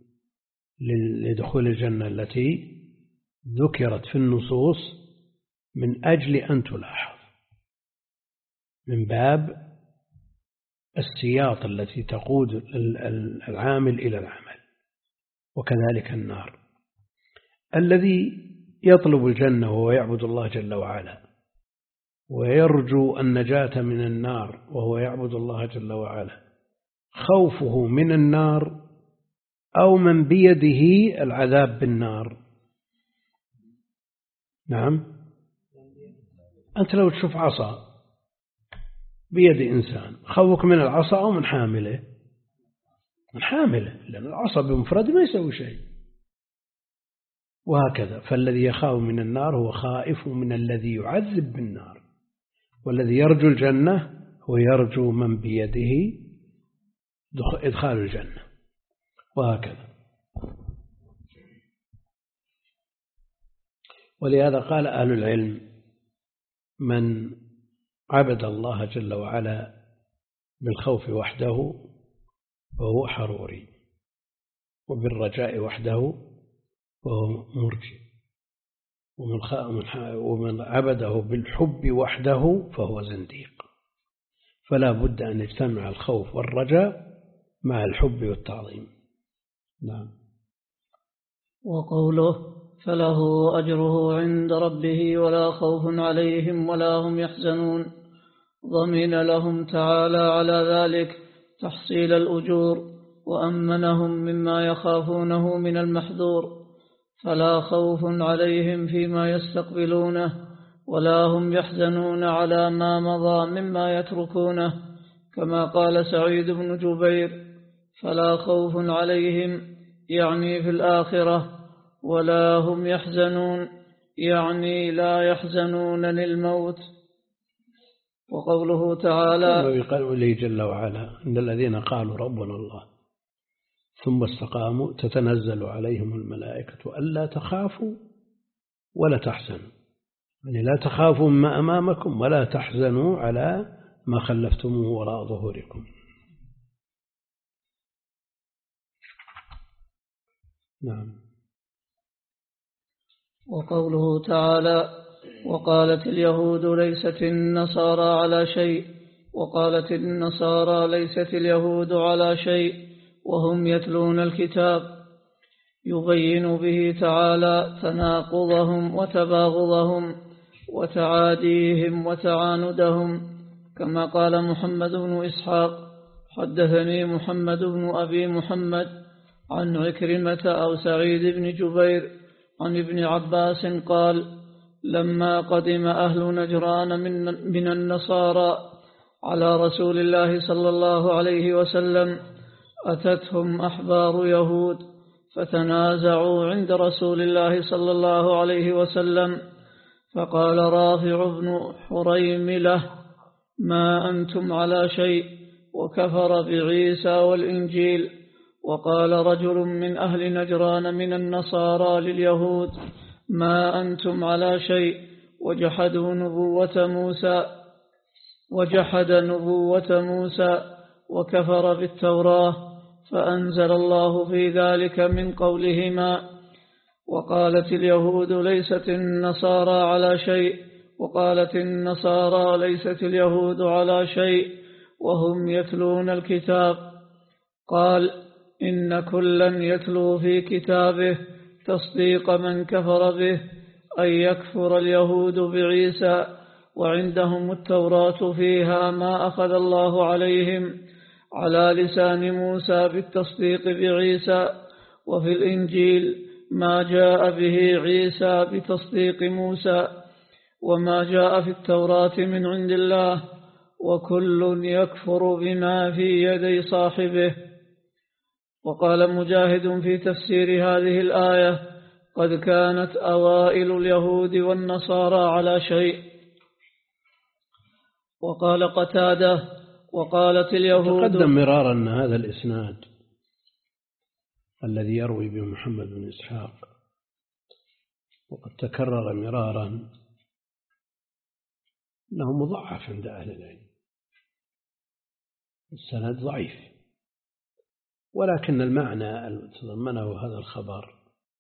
[SPEAKER 1] لدخول الجنة التي ذكرت في النصوص من أجل أن تلاحظ من باب السياط التي تقود العامل إلى العمل، وكذلك النار. الذي يطلب الجنة وهو يعبد الله جل وعلا ويرجو النجاة من النار وهو يعبد الله جل وعلا، خوفه من النار أو من بيده العذاب بالنار. نعم، أنت لو تشوف عصا بيد إنسان، خوفك من العصا أو من حامله؟ من حامله، لأن العصا بمفرد ما يسوي شيء. وهكذا، فالذي يخاف من النار هو خائف من الذي يعذب بالنار، والذي يرجو الجنة هو يرجو من بيده إدخال الجنة، وهكذا. ولهذا قال أهل العلم: من عبد الله جل وعلا بالخوف وحده فهو حروري، وبالرجاء وحده فهو مرجي، ومن عبده بالحب وحده فهو زنديق. فلا بد أن يجتمع الخوف والرجاء مع الحب والتعظيم. نعم.
[SPEAKER 2] وقوله فله أجره عند ربه ولا خوف عليهم ولا هم يحزنون، ضمن لهم تعالى على ذلك تحصيل الأجور، وأمنهم مما يخافونه من المحذور، فلا خوف عليهم فيما يستقبلونه ولا هم يحزنون على ما مضى مما يتركونه، كما قال سعيد بن جبير: فلا خوف عليهم يعني في الآخرة، ولا هم يحزنون يعني لا يحزنون للموت. وقوله تعالى
[SPEAKER 1] قال لي جل وعلا: إن الذين قالوا ربنا الله ثم استقاموا تتنزل عليهم الملائكة ألا تخافوا ولا تحزنوا، يعني لا تخافوا ما أمامكم ولا تحزنوا على ما خلفتموه وراء ظهوركم. نعم.
[SPEAKER 2] وقوله تعالى: وقالت اليهود ليست النصارى على شيء، وقالت النصارى ليست اليهود على شيء وهم يتلون الكتاب، يبين به تعالى تناقضهم وتباغضهم وتعاديهم وتعاندهم، كما قال محمد بن إسحاق: حدثني محمد بن أبي محمد عن عكرمة أو سعيد بن جبير عن ابن عباس قال: لما قدم أهل نجران من, من النصارى على رسول الله صلى الله عليه وسلم أتتهم أحبار يهود فتنازعوا عند رسول الله صلى الله عليه وسلم، فقال رافع بن حريملة: ما أنتم على شيء، وكفر بعيسى والإنجيل. وقال رجل من أهل نجران من النصارى لليهود: ما أنتم على شيء، وجحدوا نبوة موسى وجحد نبوة موسى وكفر بالتوراة، فأنزل الله في ذلك من قولهما: وقالت اليهود ليست النصارى على شيء، وقالت النصارى ليست اليهود على شيء وهم يتلون الكتاب. قال: إن كلا يتلو في كتابه تصديق من كفر به، أن يكفر اليهود بعيسى وعندهم التوراة فيها ما أخذ الله عليهم على لسان موسى بالتصديق بعيسى، وفي الإنجيل ما جاء به عيسى بتصديق موسى، وما جاء في التوراة من عند الله، وكل يكفر بما في يدي صاحبه. وقال مجاهد في تفسير هذه الآية: قد كانت أوائل اليهود والنصارى على شيء. وقال قتادة وقالت اليهود.
[SPEAKER 1] تقدم مرارا أن هذا الإسناد الذي يروي به محمد بن إسحاق وقد تكرر مرارا أنه مضعف عند أهل العلم، السند ضعيف، ولكن المعنى الذي تضمنه هذا الخبر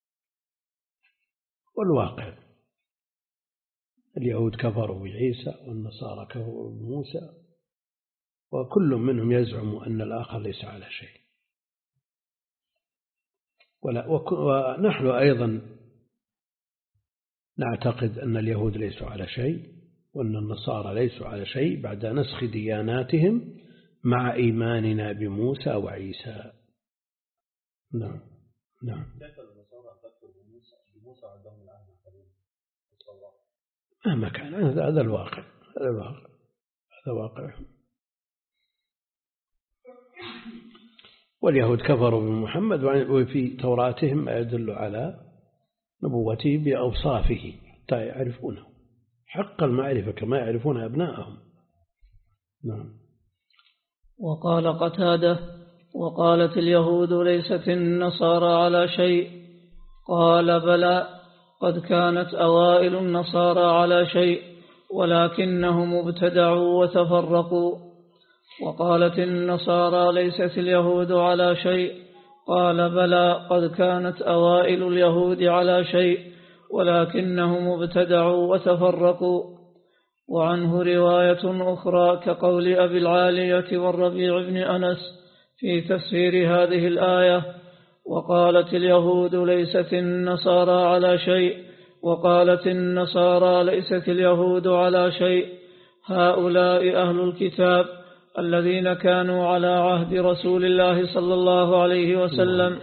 [SPEAKER 1] والواقع، اليهود كفروا بعيسى والنصارى كفروا بموسى، وكل منهم يزعم أن الآخر ليس على شيء. ولا ونحن أيضا نعتقد أن اليهود ليسوا على شيء وأن النصارى ليسوا على شيء بعد نسخ دياناتهم مع إيماننا بموسى وعيسى. نعم نعم. مهما كان هذا الواقع، هذا الواقع، هذا واقع. واليهود كفروا بمحمد، وفي توراتهم ما يدل على نبوته بأوصافه حتى يعرفونه حق المعرفة كما يعرفون أبناءهم. نعم.
[SPEAKER 2] وقال قتادة وقالت اليهود ليست النصارى على شيء، قال بلى قد كانت أوائل النصارى على شيء ولكنهم ابتدعوا وتفرقوا. وقالت النصارى ليست اليهود على شيء، قال بلى قد كانت أوائل اليهود على شيء ولكنهم ابتدعوا وتفرقوا. وعنه رواية أخرى كقول أبي العالية والربيع بن أنس في تفسير هذه الآية: وقالت اليهود ليست النصارى على شيء وقالت النصارى ليست اليهود على شيء، هؤلاء أهل الكتاب الذين كانوا على عهد رسول الله صلى الله عليه وسلم.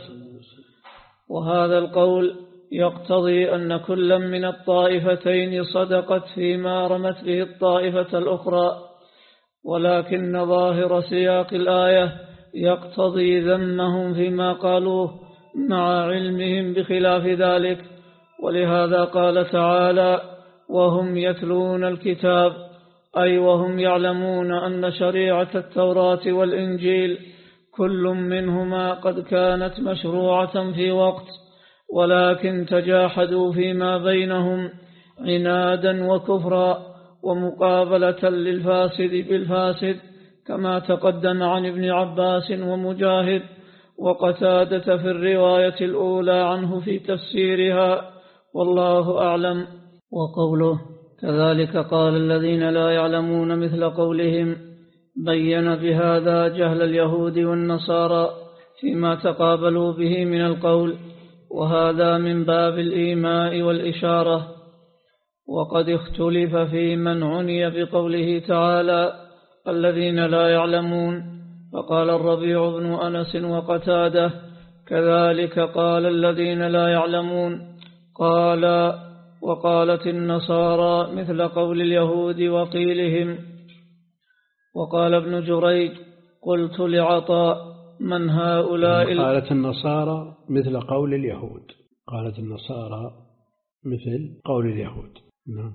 [SPEAKER 2] وهذا القول يقتضي أن كل من الطائفتين صدقت فيما رمت به الطائفة الأخرى، ولكن ظاهر سياق الآية يقتضي ذمهم فيما قالوه مع علمهم بخلاف ذلك. ولهذا قال تعالى: وهم يتلون الكتاب، أي وهم يعلمون أن شريعة التوراة والإنجيل كل منهما قد كانت مشروعة في وقت، ولكن تجاحدوا فيما بينهم عنادا وكفرا ومقابلة للفاسد بالفاسد، كما تقدم عن ابن عباس ومجاهد وقتادة في الرواية الأولى عنه في تفسيرها، والله أعلم. وقوله كذلك قال الذين لا يعلمون مثل قولهم بين بهذا جهل اليهود والنصارى فيما تقابلوا به من القول، وهذا من باب الإيماء والإشارة. وقد اختلف في من عني بقوله تعالى الذين لا يعلمون، فقال الربيع بن أنس وقتاده كذلك قال الذين لا يعلمون. قال وقالت النصارى مثل قول اليهود وقيلهم. وقال ابن جريج قلت لعطاء من هؤلاء.
[SPEAKER 1] قالت النصارى مثل قول اليهود، قالت النصارى مثل قول اليهود. نعم.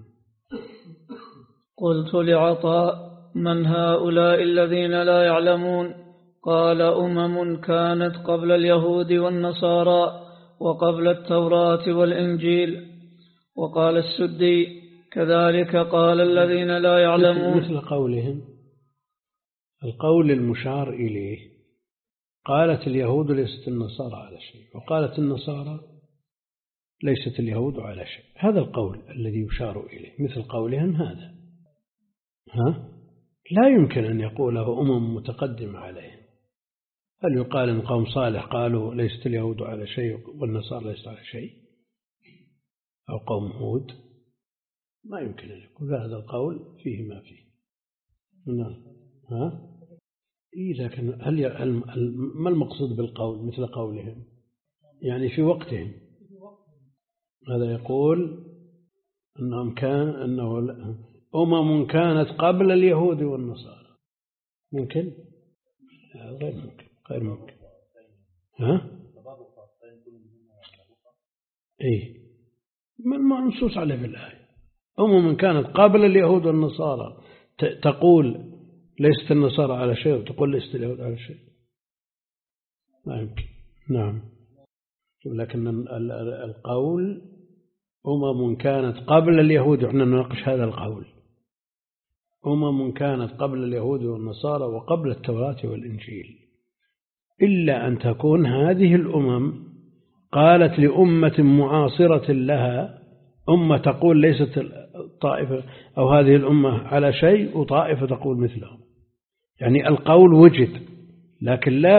[SPEAKER 2] قلت لعطاء من هؤلاء الذين لا يعلمون؟ قال أمم كانت قبل اليهود والنصارى وقبل التوراة والإنجيل. وقال السدي كذلك قال الذين لا يعلمون.
[SPEAKER 1] مثل قولهم، القول المشار إليه قالت اليهود ليست النصارى على شيء وقالت النصارى ليست اليهود على شيء، هذا القول الذي يشار إليه مثل قولهم هذا. ها؟ لا يمكن أن يقوله أمم متقدمة عليهم. هل يقال إن قوم صالح قالوا ليست اليهود على شيء والنصارى ليست على شيء، أو قوم هود؟ ما يمكن أن يقول هذا القول فيه ما فيه. نعم. ها؟ إيه، لكن هل ما المقصود بالقول مثل قولهم؟ يعني في وقتهم. هذا يقول أنهم كان أنه أمم كانت قبل اليهود والنصارى. ممكن؟ غير ممكن، غير ممكن. ها؟ إيه ما منصوص عليه في الآية. أمم كانت قبل اليهود والنصارى تقول ليست النصارى على شيء وتقول ليست اليهود على شيء، لا يمكن. نعم. لكن القول أمم كانت قبل اليهود، وإحنا نناقش هذا القول، أمم كانت قبل اليهود والنصارى وقبل التوراة والإنجيل، إلا أن تكون هذه الأمم قالت لأمة معاصرة لها، أمة تقول ليست الطائفة أو هذه الأمة على شيء وطائفة تقول مثلهم. يعني القول وجد لكن لا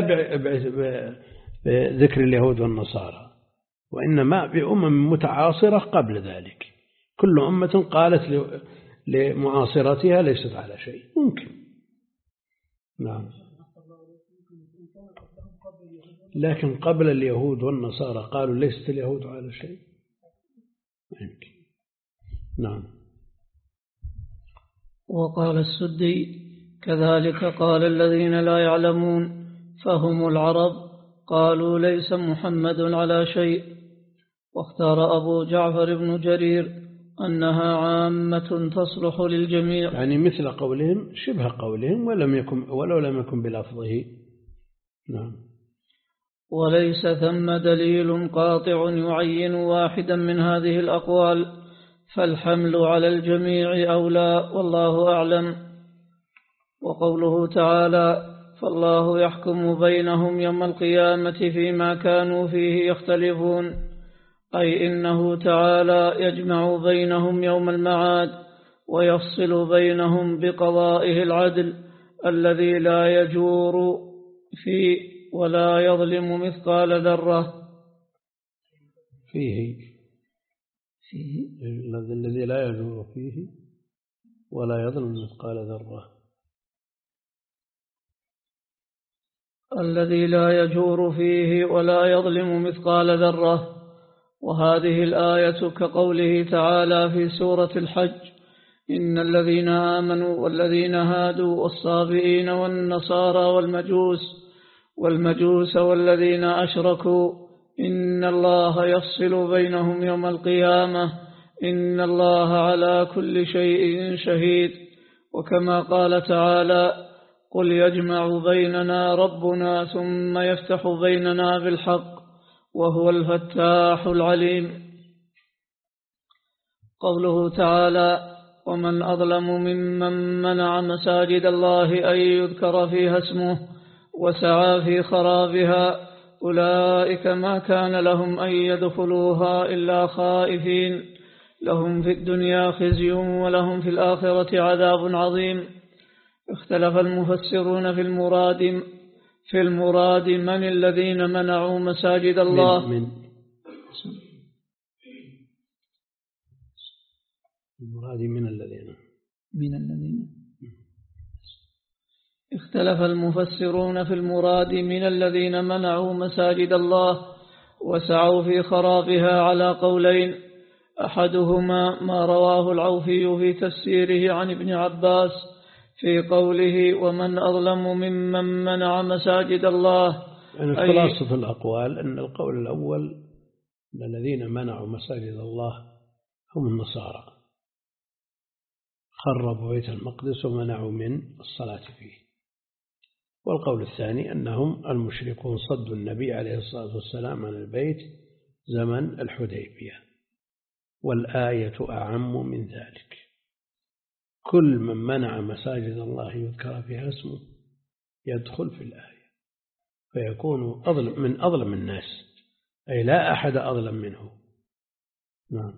[SPEAKER 1] بذكر اليهود والنصارى، وإنما بأمم متعاصرة قبل ذلك، كل أمة قالت لمعاصرتها ليست على شيء، ممكن. نعم. لكن قبل اليهود والنصارى قالوا ليست اليهود على شيء، ممكن. نعم.
[SPEAKER 2] وقال السدي كذلك قال الذين لا يعلمون فهم العرب قالوا ليس محمد على شيء. واختار أبو جعفر بن جرير أنها عامة تصلح للجميع،
[SPEAKER 1] يعني مثل قولهم شبه قولهم ولم يكن ولو لم يكن بلفظه. نعم.
[SPEAKER 2] وليس ثم دليل قاطع يعين واحدا من هذه الأقوال، فالحمل على الجميع أولى والله أعلم. وقوله تعالى فالله يحكم بينهم يوم القيامة فيما كانوا فيه يختلفون، أي إنه تعالى يجمع بينهم يوم المعاد ويفصل بينهم بقضائه العدل الذي لا يجور فيه ولا يظلم مثقال ذرة
[SPEAKER 1] فيه
[SPEAKER 2] فيه
[SPEAKER 1] الذي لا يجور فيه ولا يظلم مثقال ذرة
[SPEAKER 2] الذي لا يجور فيه ولا يظلم مثقال ذرة. وهذه الآية كقوله تعالى في سورة الحج إن الذين آمنوا والذين هادوا والصابئين والنصارى والمجوس والمجوس والذين أشركوا إن الله يفصل بينهم يوم القيامة إن الله على كل شيء شهيد. وكما قال تعالى قل يجمع بيننا ربنا ثم يفتح بيننا بالحق وهو الفتاح العليم. قوله تعالى ومن أظلم ممن منع مساجد الله أن يذكر فيها اسمه وسعى في خرابها أولئك ما كان لهم أن يدخلوها إلا خائفين لهم في الدنيا خزي ولهم في الآخرة عذاب عظيم. اختلف المفسرون في المراد في المراد من الذين منعوا مساجد الله
[SPEAKER 1] من, من المراد من الذين
[SPEAKER 2] من الذين اختلف المفسرون في المراد من الذين منعوا مساجد الله وسعوا في خرابها على قولين، أحدهما ما رواه العوفي في تفسيره عن ابن عباس في قوله ومن أظلم ممن منع مساجد الله.
[SPEAKER 1] يعني خلاصة الأقوال أن القول الأول الذين منعوا مساجد الله هم النصارى، خربوا بيت المقدس ومنعوا من الصلاة فيه. والقول الثاني أنهم المشركون صدوا النبي عليه الصلاة والسلام عن البيت زمن الحديبية، والآية أعم من ذلك، كل من منع مساجد الله يذكر فيها اسمه يدخل في الآية فيكون أظلم من أظلم الناس، أي لا أحد أظلم منه. نعم.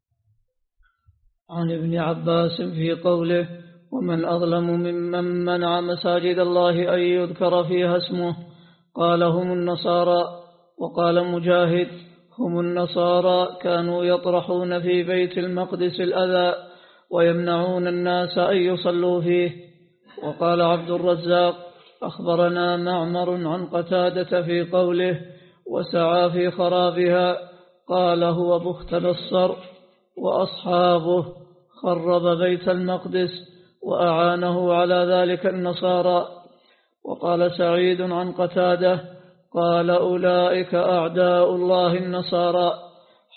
[SPEAKER 2] عن ابن عباس في قوله ومن أظلم ممن منع مساجد الله أن يذكر فيها اسمه قال هم النصارى. وقال مجاهد هم النصارى كانوا يطرحون في بيت المقدس الأذى ويمنعون الناس أن يصلوا فيه. وقال عبد الرزاق أخبرنا معمر عن قتادة في قوله وسعى في خرابها قال هو بخت نصر وأصحابه خرب بيت المقدس وأعانه على ذلك النصارى. وقال سعيد عن قتادة قال أولئك أعداء الله النصارى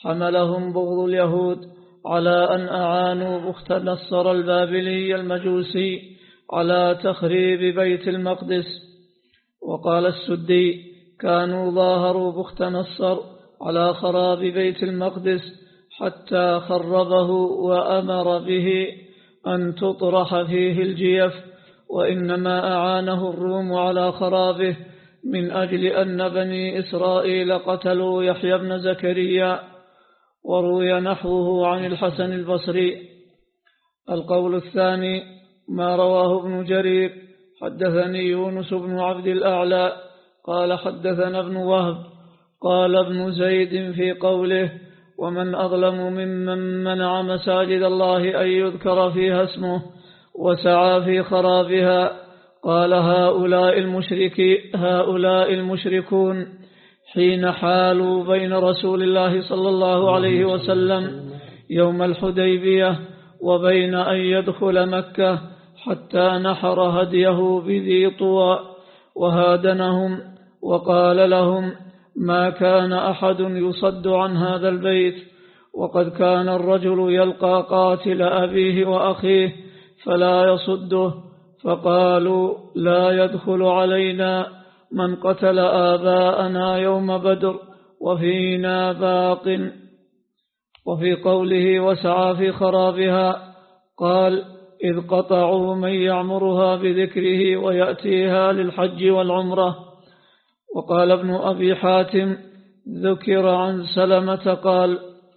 [SPEAKER 2] حملهم بغض اليهود على أن أعانوا بخت نصر البابلي المجوسي على تخريب بيت المقدس. وقال السدي: كانوا ظاهروا بخت نصر على خراب بيت المقدس حتى خربه وأمر به أن تطرح فيه الجيف، وإنما أعانه الروم على خرابه من أجل أن بني إسرائيل قتلوا يحيى بن زكريا. وروي نحوه عن الحسن البصري. القول الثاني ما رواه ابن جرير: حدثني يونس بن عبد الأعلى قال حدثنا ابن وهب قال ابن زيد في قوله: ومن أظلم ممن منع مساجد الله أن يذكر فيها اسمه وسعى في خرابها. قال: هؤلاء المشركي هؤلاء المشركون حين حالوا بين رسول الله صلى الله عليه وسلم يوم الحديبية وبين أن يدخل مكة حتى نحر هديه بذي طوى وهادنهم، وقال لهم: ما كان أحد يصد عن هذا البيت، وقد كان الرجل يلقى قاتل أبيه وأخيه فلا يصده، فقالوا: لا يدخل علينا من قتل آباءنا يوم بدر وفينا باق. وفي قوله وسعى في خرابها قال: إذ قطعوا من يعمرها بذكره ويأتيها للحج والعمرة. وقال ابن أبي حاتم: ذكر عن سلمة قال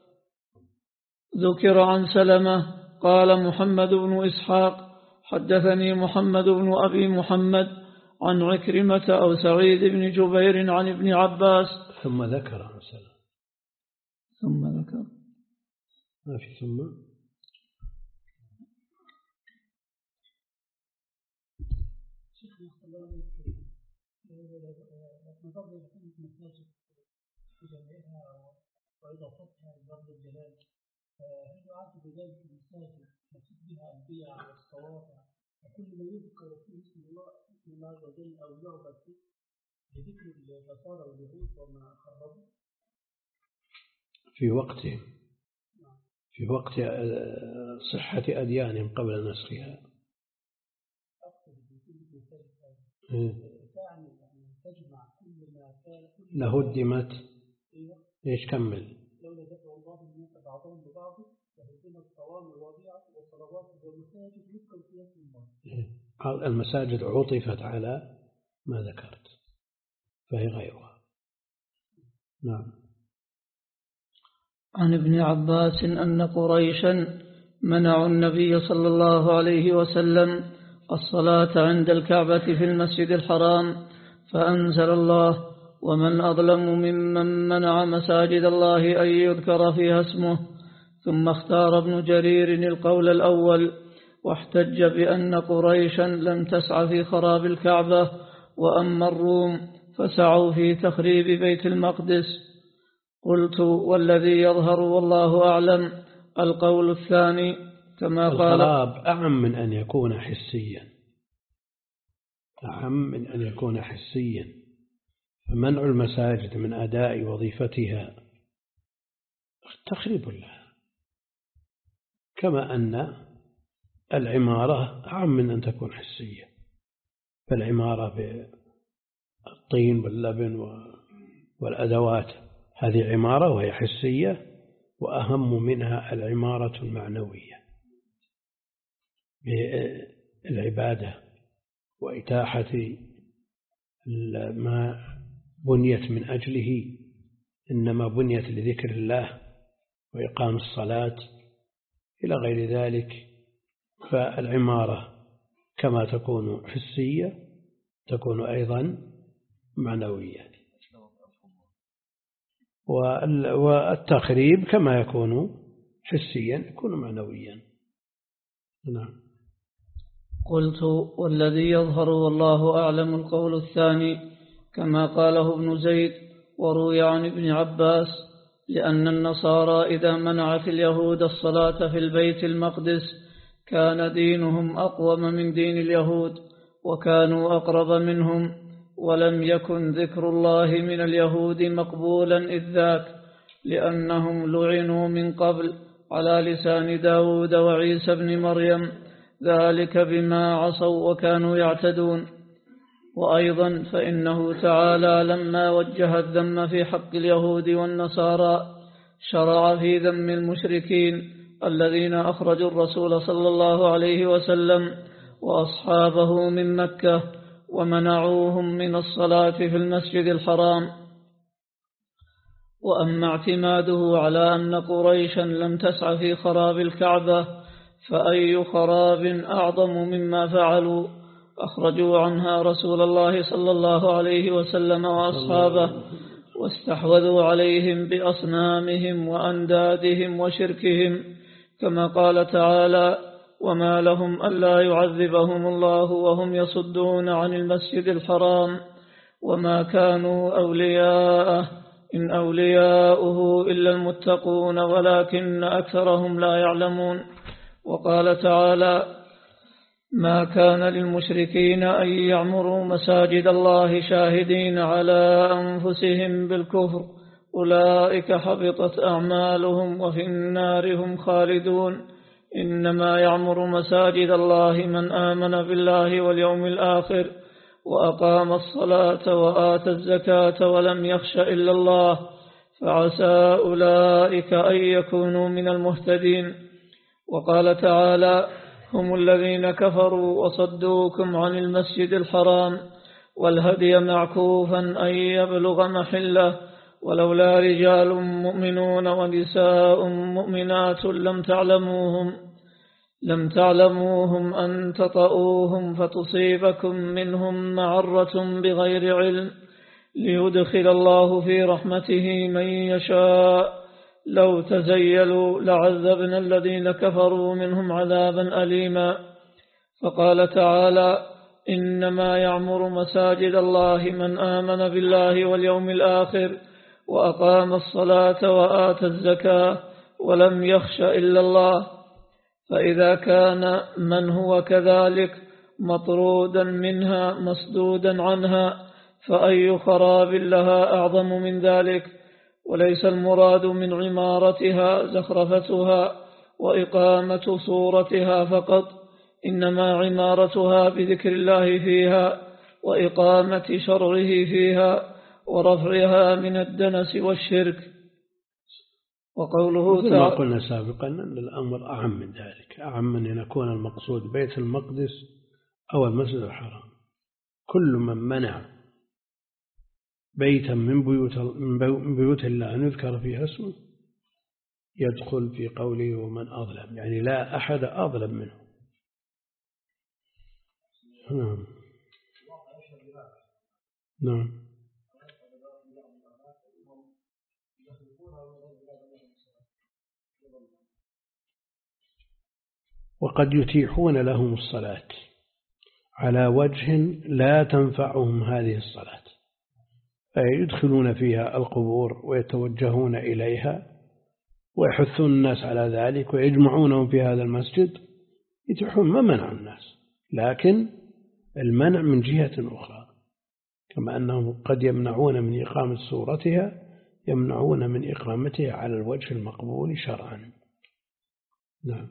[SPEAKER 2] ذكر عن سلمة قال محمد بن إسحاق حدثني محمد بن أبي محمد عن عكرمة أو سعيد بن جبير عن ابن عباس.
[SPEAKER 1] ثم ذكر عن سلمة
[SPEAKER 2] ثم ذكر
[SPEAKER 1] ما في ثم
[SPEAKER 4] وإضافتها لفضل الجلال، هل يعد بذلك المساجد نسب بها البيع والصوافع وكل ما يذكر فيه اسم الله اسم الله عز وجل أو يعبد فيه بذكر النصارى واليهود وما خربوا
[SPEAKER 1] في وقتهم، في وقت صحة أديانهم قبل نسخها. لهدمت ايش كمل
[SPEAKER 4] لولا دفع الله الناس بعضهم ببعض لهدمت صوامع وبيع وصلوات والمساجد يذكر فيها اسم الله.
[SPEAKER 1] المساجد عطفت على ما ذكرت فهي غيرها. نعم.
[SPEAKER 2] عن ابن عباس أن قريشا منعوا النبي صلى الله عليه وسلم الصلاة عند الكعبة في المسجد الحرام، فأنزل الله: ومن أظلم ممن منع مساجد الله أن يذكر فيها اسمه. ثم اختار ابن جرير القول الأول، واحتج بأن قريشا لم تسع في خراب الكعبة، وأما الروم فسعوا في تخريب بيت المقدس. قلت: والذي يظهر والله أعلم القول الثاني كما قال.
[SPEAKER 1] الخراب أعم من أن يكون حسيا، أعم من أن يكون حسيا. فمنع المساجد من أداء وظيفتها تخريب لها، كما أن العمارة أعم من أن تكون حسية. فالعمارة بالطين واللبن والأدوات هذه عمارة وهي حسية، وأهم منها العمارة المعنوية بالعبادة وإتاحة ما بنيت من أجله، إنما بنيت لذكر الله وإقام الصلاة إلى غير ذلك. فالعمارة كما تكون حسية تكون أيضا معنوية، والتخريب كما يكون حسيا يكون معنويا. نعم.
[SPEAKER 2] قلت: والذي يظهر والله أعلم القول الثاني كما قاله ابن زيد، وروي عن ابن عباس، لأن النصارى إذا منعت اليهود الصلاة في البيت المقدس كان دينهم أقوم من دين اليهود وكانوا أقرب منهم، ولم يكن ذكر الله من اليهود مقبولا إذ ذاك، لأنهم لعنوا من قبل على لسان داود وعيسى بن مريم، ذلك بما عصوا وكانوا يعتدون. وأيضا فإنه تعالى لما وجه الذم في حق اليهود والنصارى شرع في ذم المشركين الذين أخرجوا الرسول صلى الله عليه وسلم وأصحابه من مكة ومنعوهم من الصلاة في المسجد الحرام. وأما اعتماده على أن قريشا لم تسع في خراب الكعبة فأي خراب أعظم مما فعلوا، أخرجوا عنها رسول الله صلى الله عليه وسلم وأصحابه واستحوذوا عليهم بأصنامهم وأندادهم وشركهم، كما قال تعالى: وما لهم ألا يعذبهم الله وهم يصدون عن المسجد الحرام وما كانوا أولياءه إن أولياؤه إلا المتقون ولكن أكثرهم لا يعلمون. وقال تعالى: ما كان للمشركين أن يعمروا مساجد الله شاهدين على أنفسهم بالكفر أولئك حبطت أعمالهم وفي النار هم خالدون. إنما يعمر مساجد الله من آمن بالله واليوم الآخر وأقام الصلاة وآتى الزكاة ولم يخش إلا الله فعسى أولئك أن يكونوا من المهتدين. وقال تعالى: هم الذين كفروا وصدوكم عن المسجد الحرام والهدي معكوفا أن يبلغ محله ولولا رجال مؤمنون ونساء مؤمنات لم تعلموهم لم تعلموهم أن تطؤوهم فتصيبكم منهم معرة بغير علم ليدخل الله في رحمته من يشاء لو تزيلوا لعذبنا الذين كفروا منهم عذابا أليما. فقال تعالى: إنما يعمر مساجد الله من آمن بالله واليوم الآخر وأقام الصلاة وآتى الزكاة ولم يخش إلا الله. فإذا كان من هو كذلك مطرودا منها مسدودا عنها فأي خراب لها أعظم من ذلك. وليس المراد من عمارتها زخرفتها وإقامة صورتها فقط، إنما عمارتها بذكر الله فيها وإقامة شرعه فيها ورفعها من الدنس والشرك. وقوله
[SPEAKER 1] تعالى ما قلنا سابقا أن الأمر أعم من ذلك، أعم من أن يكون المقصود بيت المقدس أو المسجد الحرام. كل من منع بيتا من بيوت, من بيوت الله أن يذكر فيها اسمه يدخل في قوله ومن أظلم، يعني لا أحد أظلم منه. نعم نعم وقد يتيحون لهم الصلاة على وجه لا تنفعهم هذه الصلاة، فيدخلون فيها القبور ويتوجهون إليها ويحثون الناس على ذلك ويجمعونهم في هذا المسجد، يتيحون ما منع الناس، لكن المنع من جهة أخرى، كما أنهم قد يمنعون من إقامة صورتها يمنعون من إقامتها على الوجه المقبول شرعا. نعم.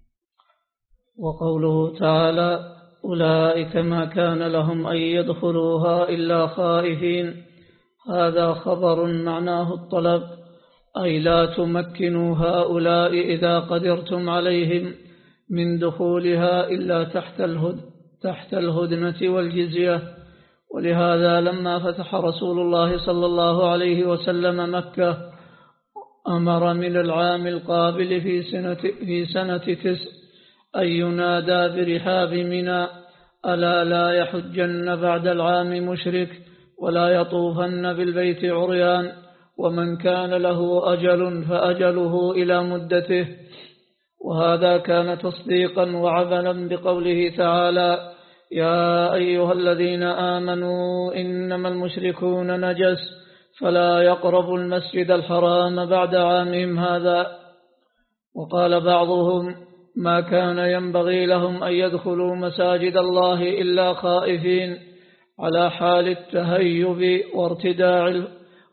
[SPEAKER 2] وقوله تعالى: أولئك ما كان لهم أن يدخلوها إلا خائفين، هذا خبر معناه الطلب، أي لا تمكنوا هؤلاء إذا قدرتم عليهم من دخولها إلا تحت الهد تحت الهدنة والجزية. ولهذا لما فتح رسول الله صلى الله عليه وسلم مكة أمر من العام القابل في سنة, في سنة تسع أن ينادى برحاب منى: ألا لا يحجن بعد العام مشرك ولا يطوفن بالبيت عريان، ومن كان له أجل فأجله إلى مدته. وهذا كان تصديقا وعملا بقوله تعالى: يا أيها الذين آمنوا إنما المشركون نجس فلا يقربوا المسجد الحرام بعد عامهم هذا. وقال بعضهم: ما كان ينبغي لهم أن يدخلوا مساجد الله إلا خائفين، على حال التهيب وارتداع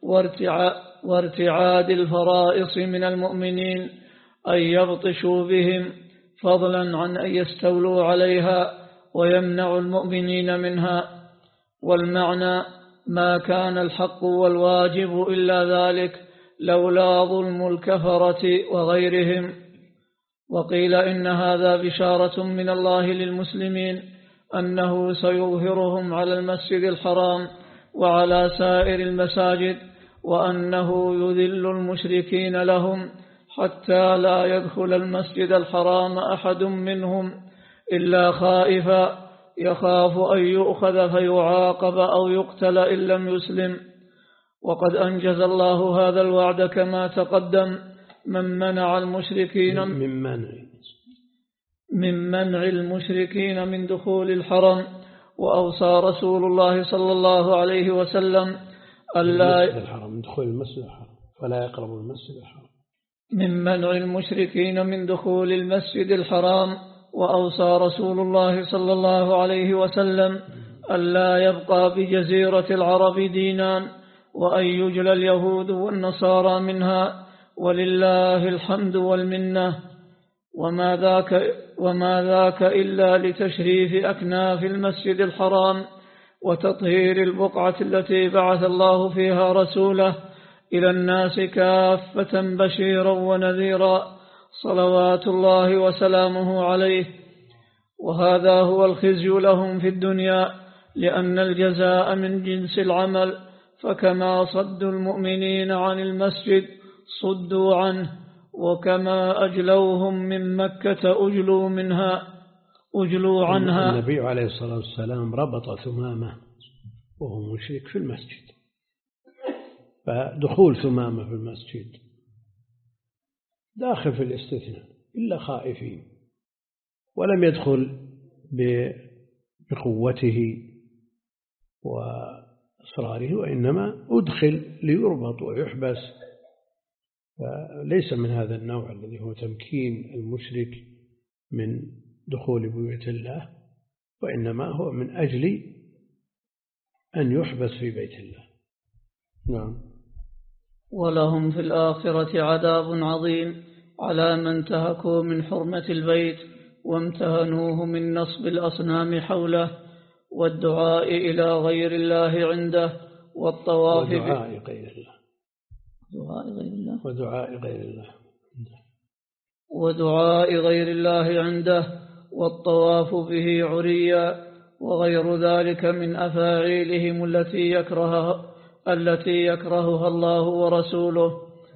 [SPEAKER 2] وارتعاد الفرائص من المؤمنين أن يبطشوا بهم فضلا عن أن يستولوا عليها ويمنع المؤمنين منها. والمعنى ما كان الحق والواجب إلا ذلك لولا ظلم الكفرة وغيرهم. وقيل إن هذا بشارة من الله للمسلمين أنه سيظهرهم على المسجد الحرام وعلى سائر المساجد، وأنه يذل المشركين لهم حتى لا يدخل المسجد الحرام أحد منهم إلا خائفا يخاف أن يؤخذ فيعاقب أو يقتل إن لم يسلم. وقد أنجز الله هذا الوعد كما تقدم من منع المشركين
[SPEAKER 1] من منع
[SPEAKER 2] من منع المشركين من دخول الحرم. وأوصى رسول الله صلى الله عليه وسلم ألا
[SPEAKER 1] الحرم دخول المسجد الحرام فلا يقرب المسجد الحرام
[SPEAKER 2] من منع المشركين من دخول المسجد الحرام. وأوصى رسول الله صلى الله عليه وسلم ألا يبقى بجزيرة العرب دينان وأن يجلى اليهود والنصارى منها، ولله الحمد والمنة. وما ذاك, وما ذاك إلا لتشريف أكناف المسجد الحرام وتطهير البقعة التي بعث الله فيها رسوله إلى الناس كافة بشيرا ونذيرا صلوات الله وسلامه عليه. وهذا هو الخزي لهم في الدنيا، لأن الجزاء من جنس العمل، فكما صدوا المؤمنين عن المسجد صدوا عنه، وكما أجلوهم من مكة أجلوا منها أجلوا عنها.
[SPEAKER 1] النبي عليه الصلاة والسلام ربط ثمامة وهو مشرك في المسجد، فدخول ثمامة في المسجد داخل في الاستثناء إلا خائفين، ولم يدخل بقوته وإصراره، وإنما أدخل ليربط ويحبس، فليس من هذا النوع الذي هو تمكين المشرك من دخول بيوت الله، وإنما هو من أجل أن يحبس في بيت الله. نعم.
[SPEAKER 2] ولهم في الآخرة عذاب عظيم على من انتهكوا من حرمة البيت وامتهنوه من نصب الأصنام حوله والدعاء إلى غير الله عنده والطواف
[SPEAKER 1] ودعاء غير الله
[SPEAKER 2] دعاء غير الله
[SPEAKER 1] ودعاء غير الله
[SPEAKER 2] ودعاء غير الله عنده والطواف به عريا وغير ذلك من أفاعيلهم التي يكرهها التي يكرهها الله ورسوله.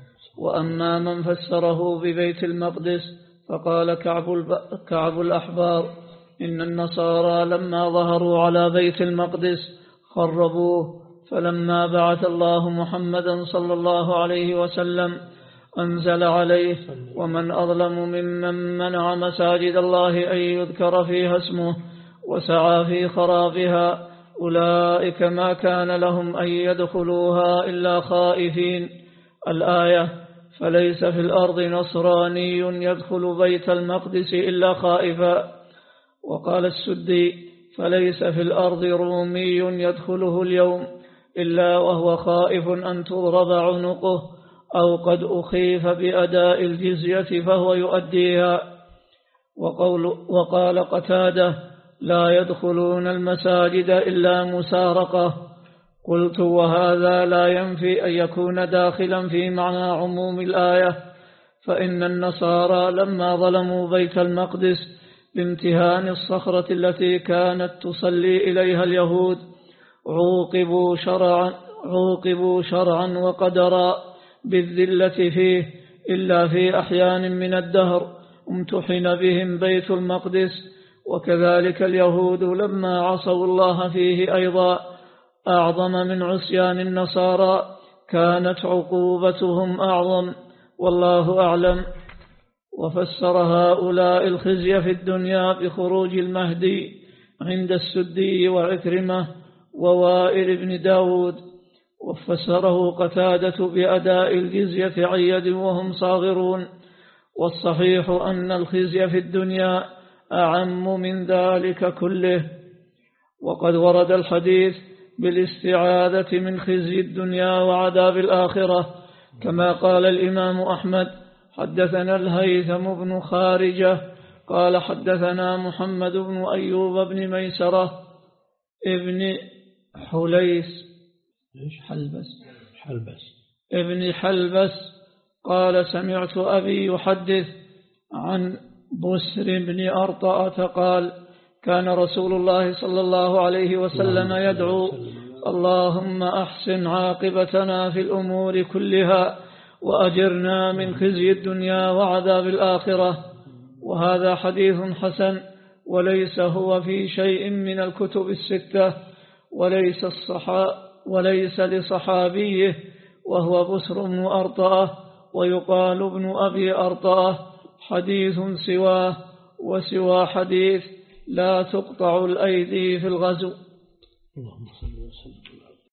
[SPEAKER 2] وأما من فسره ببيت المقدس فقال كعب, كعب الأحبار إن النصارى لما ظهروا على بيت المقدس خربوه، فلما بعث الله محمدا صلى الله عليه وسلم أنزل عليه ومن أظلم ممن منع مساجد الله أن يذكر فيها اسمه وسعى في خرابها، أولئك ما كان لهم أن يدخلوها إلا خائفين. الآية. فليس في الأرض نصراني يدخل بيت المقدس إلا خائفا. وقال السدي فليس في الأرض رومي يدخله اليوم إلا وهو خائف أن تضرب عنقه أو قد أخيف بأداء الجزية فهو يؤديها. وقول وقال قتادة لا يدخلون المساجد إلا مسارقة. قلت وهذا لا ينفي أن يكون داخلا في معنى عموم الآية، فإن النصارى لما ظلموا بيت المقدس بامتهان الصخرة التي كانت تصلي إليها اليهود عوقبوا شرعا, عوقبوا شرعا وقدرا بالذلة فيه، إلا في أحيان من الدهر امتحن بهم بيت المقدس. وكذلك اليهود لما عصوا الله فيه أيضا أعظم من عصيان النصارى كانت عقوبتهم أعظم، والله أعلم. وفسر هؤلاء الخزي في الدنيا بخروج المهدي عند السدي وعكرمة ووائل بن داود. وفسره قتادة بأداء الجزية عن يد وهم صاغرون. والصحيح أن الخزي في الدنيا أعم من ذلك كله. وقد ورد الحديث بالاستعاذة من خزي الدنيا وعذاب الآخرة، كما قال الإمام أحمد: حدثنا الهيثم بن خارجة قال حدثنا محمد بن أيوب بن ميسرة ابن حليس حلبس
[SPEAKER 1] حلبس
[SPEAKER 2] ابن حلبس قال: سمعت أبي يحدث عن بسر بن أرطأة قال: كان رسول الله صلى الله عليه وسلم يدعو: اللهم أحسن عاقبتنا في الأمور كلها وأجرنا من خزي الدنيا وعذاب الآخرة. وهذا حديث حسن، وليس هو في شيء من الكتب الستة، وليس, الصحا وليس لصحابيه وهو بسر بن أرطأة، ويقال ابن أبي أرطأة. حديث سواه، وسوى حديث لا تقطع الأيدي في الغزو.
[SPEAKER 1] اللهم صل وسلم.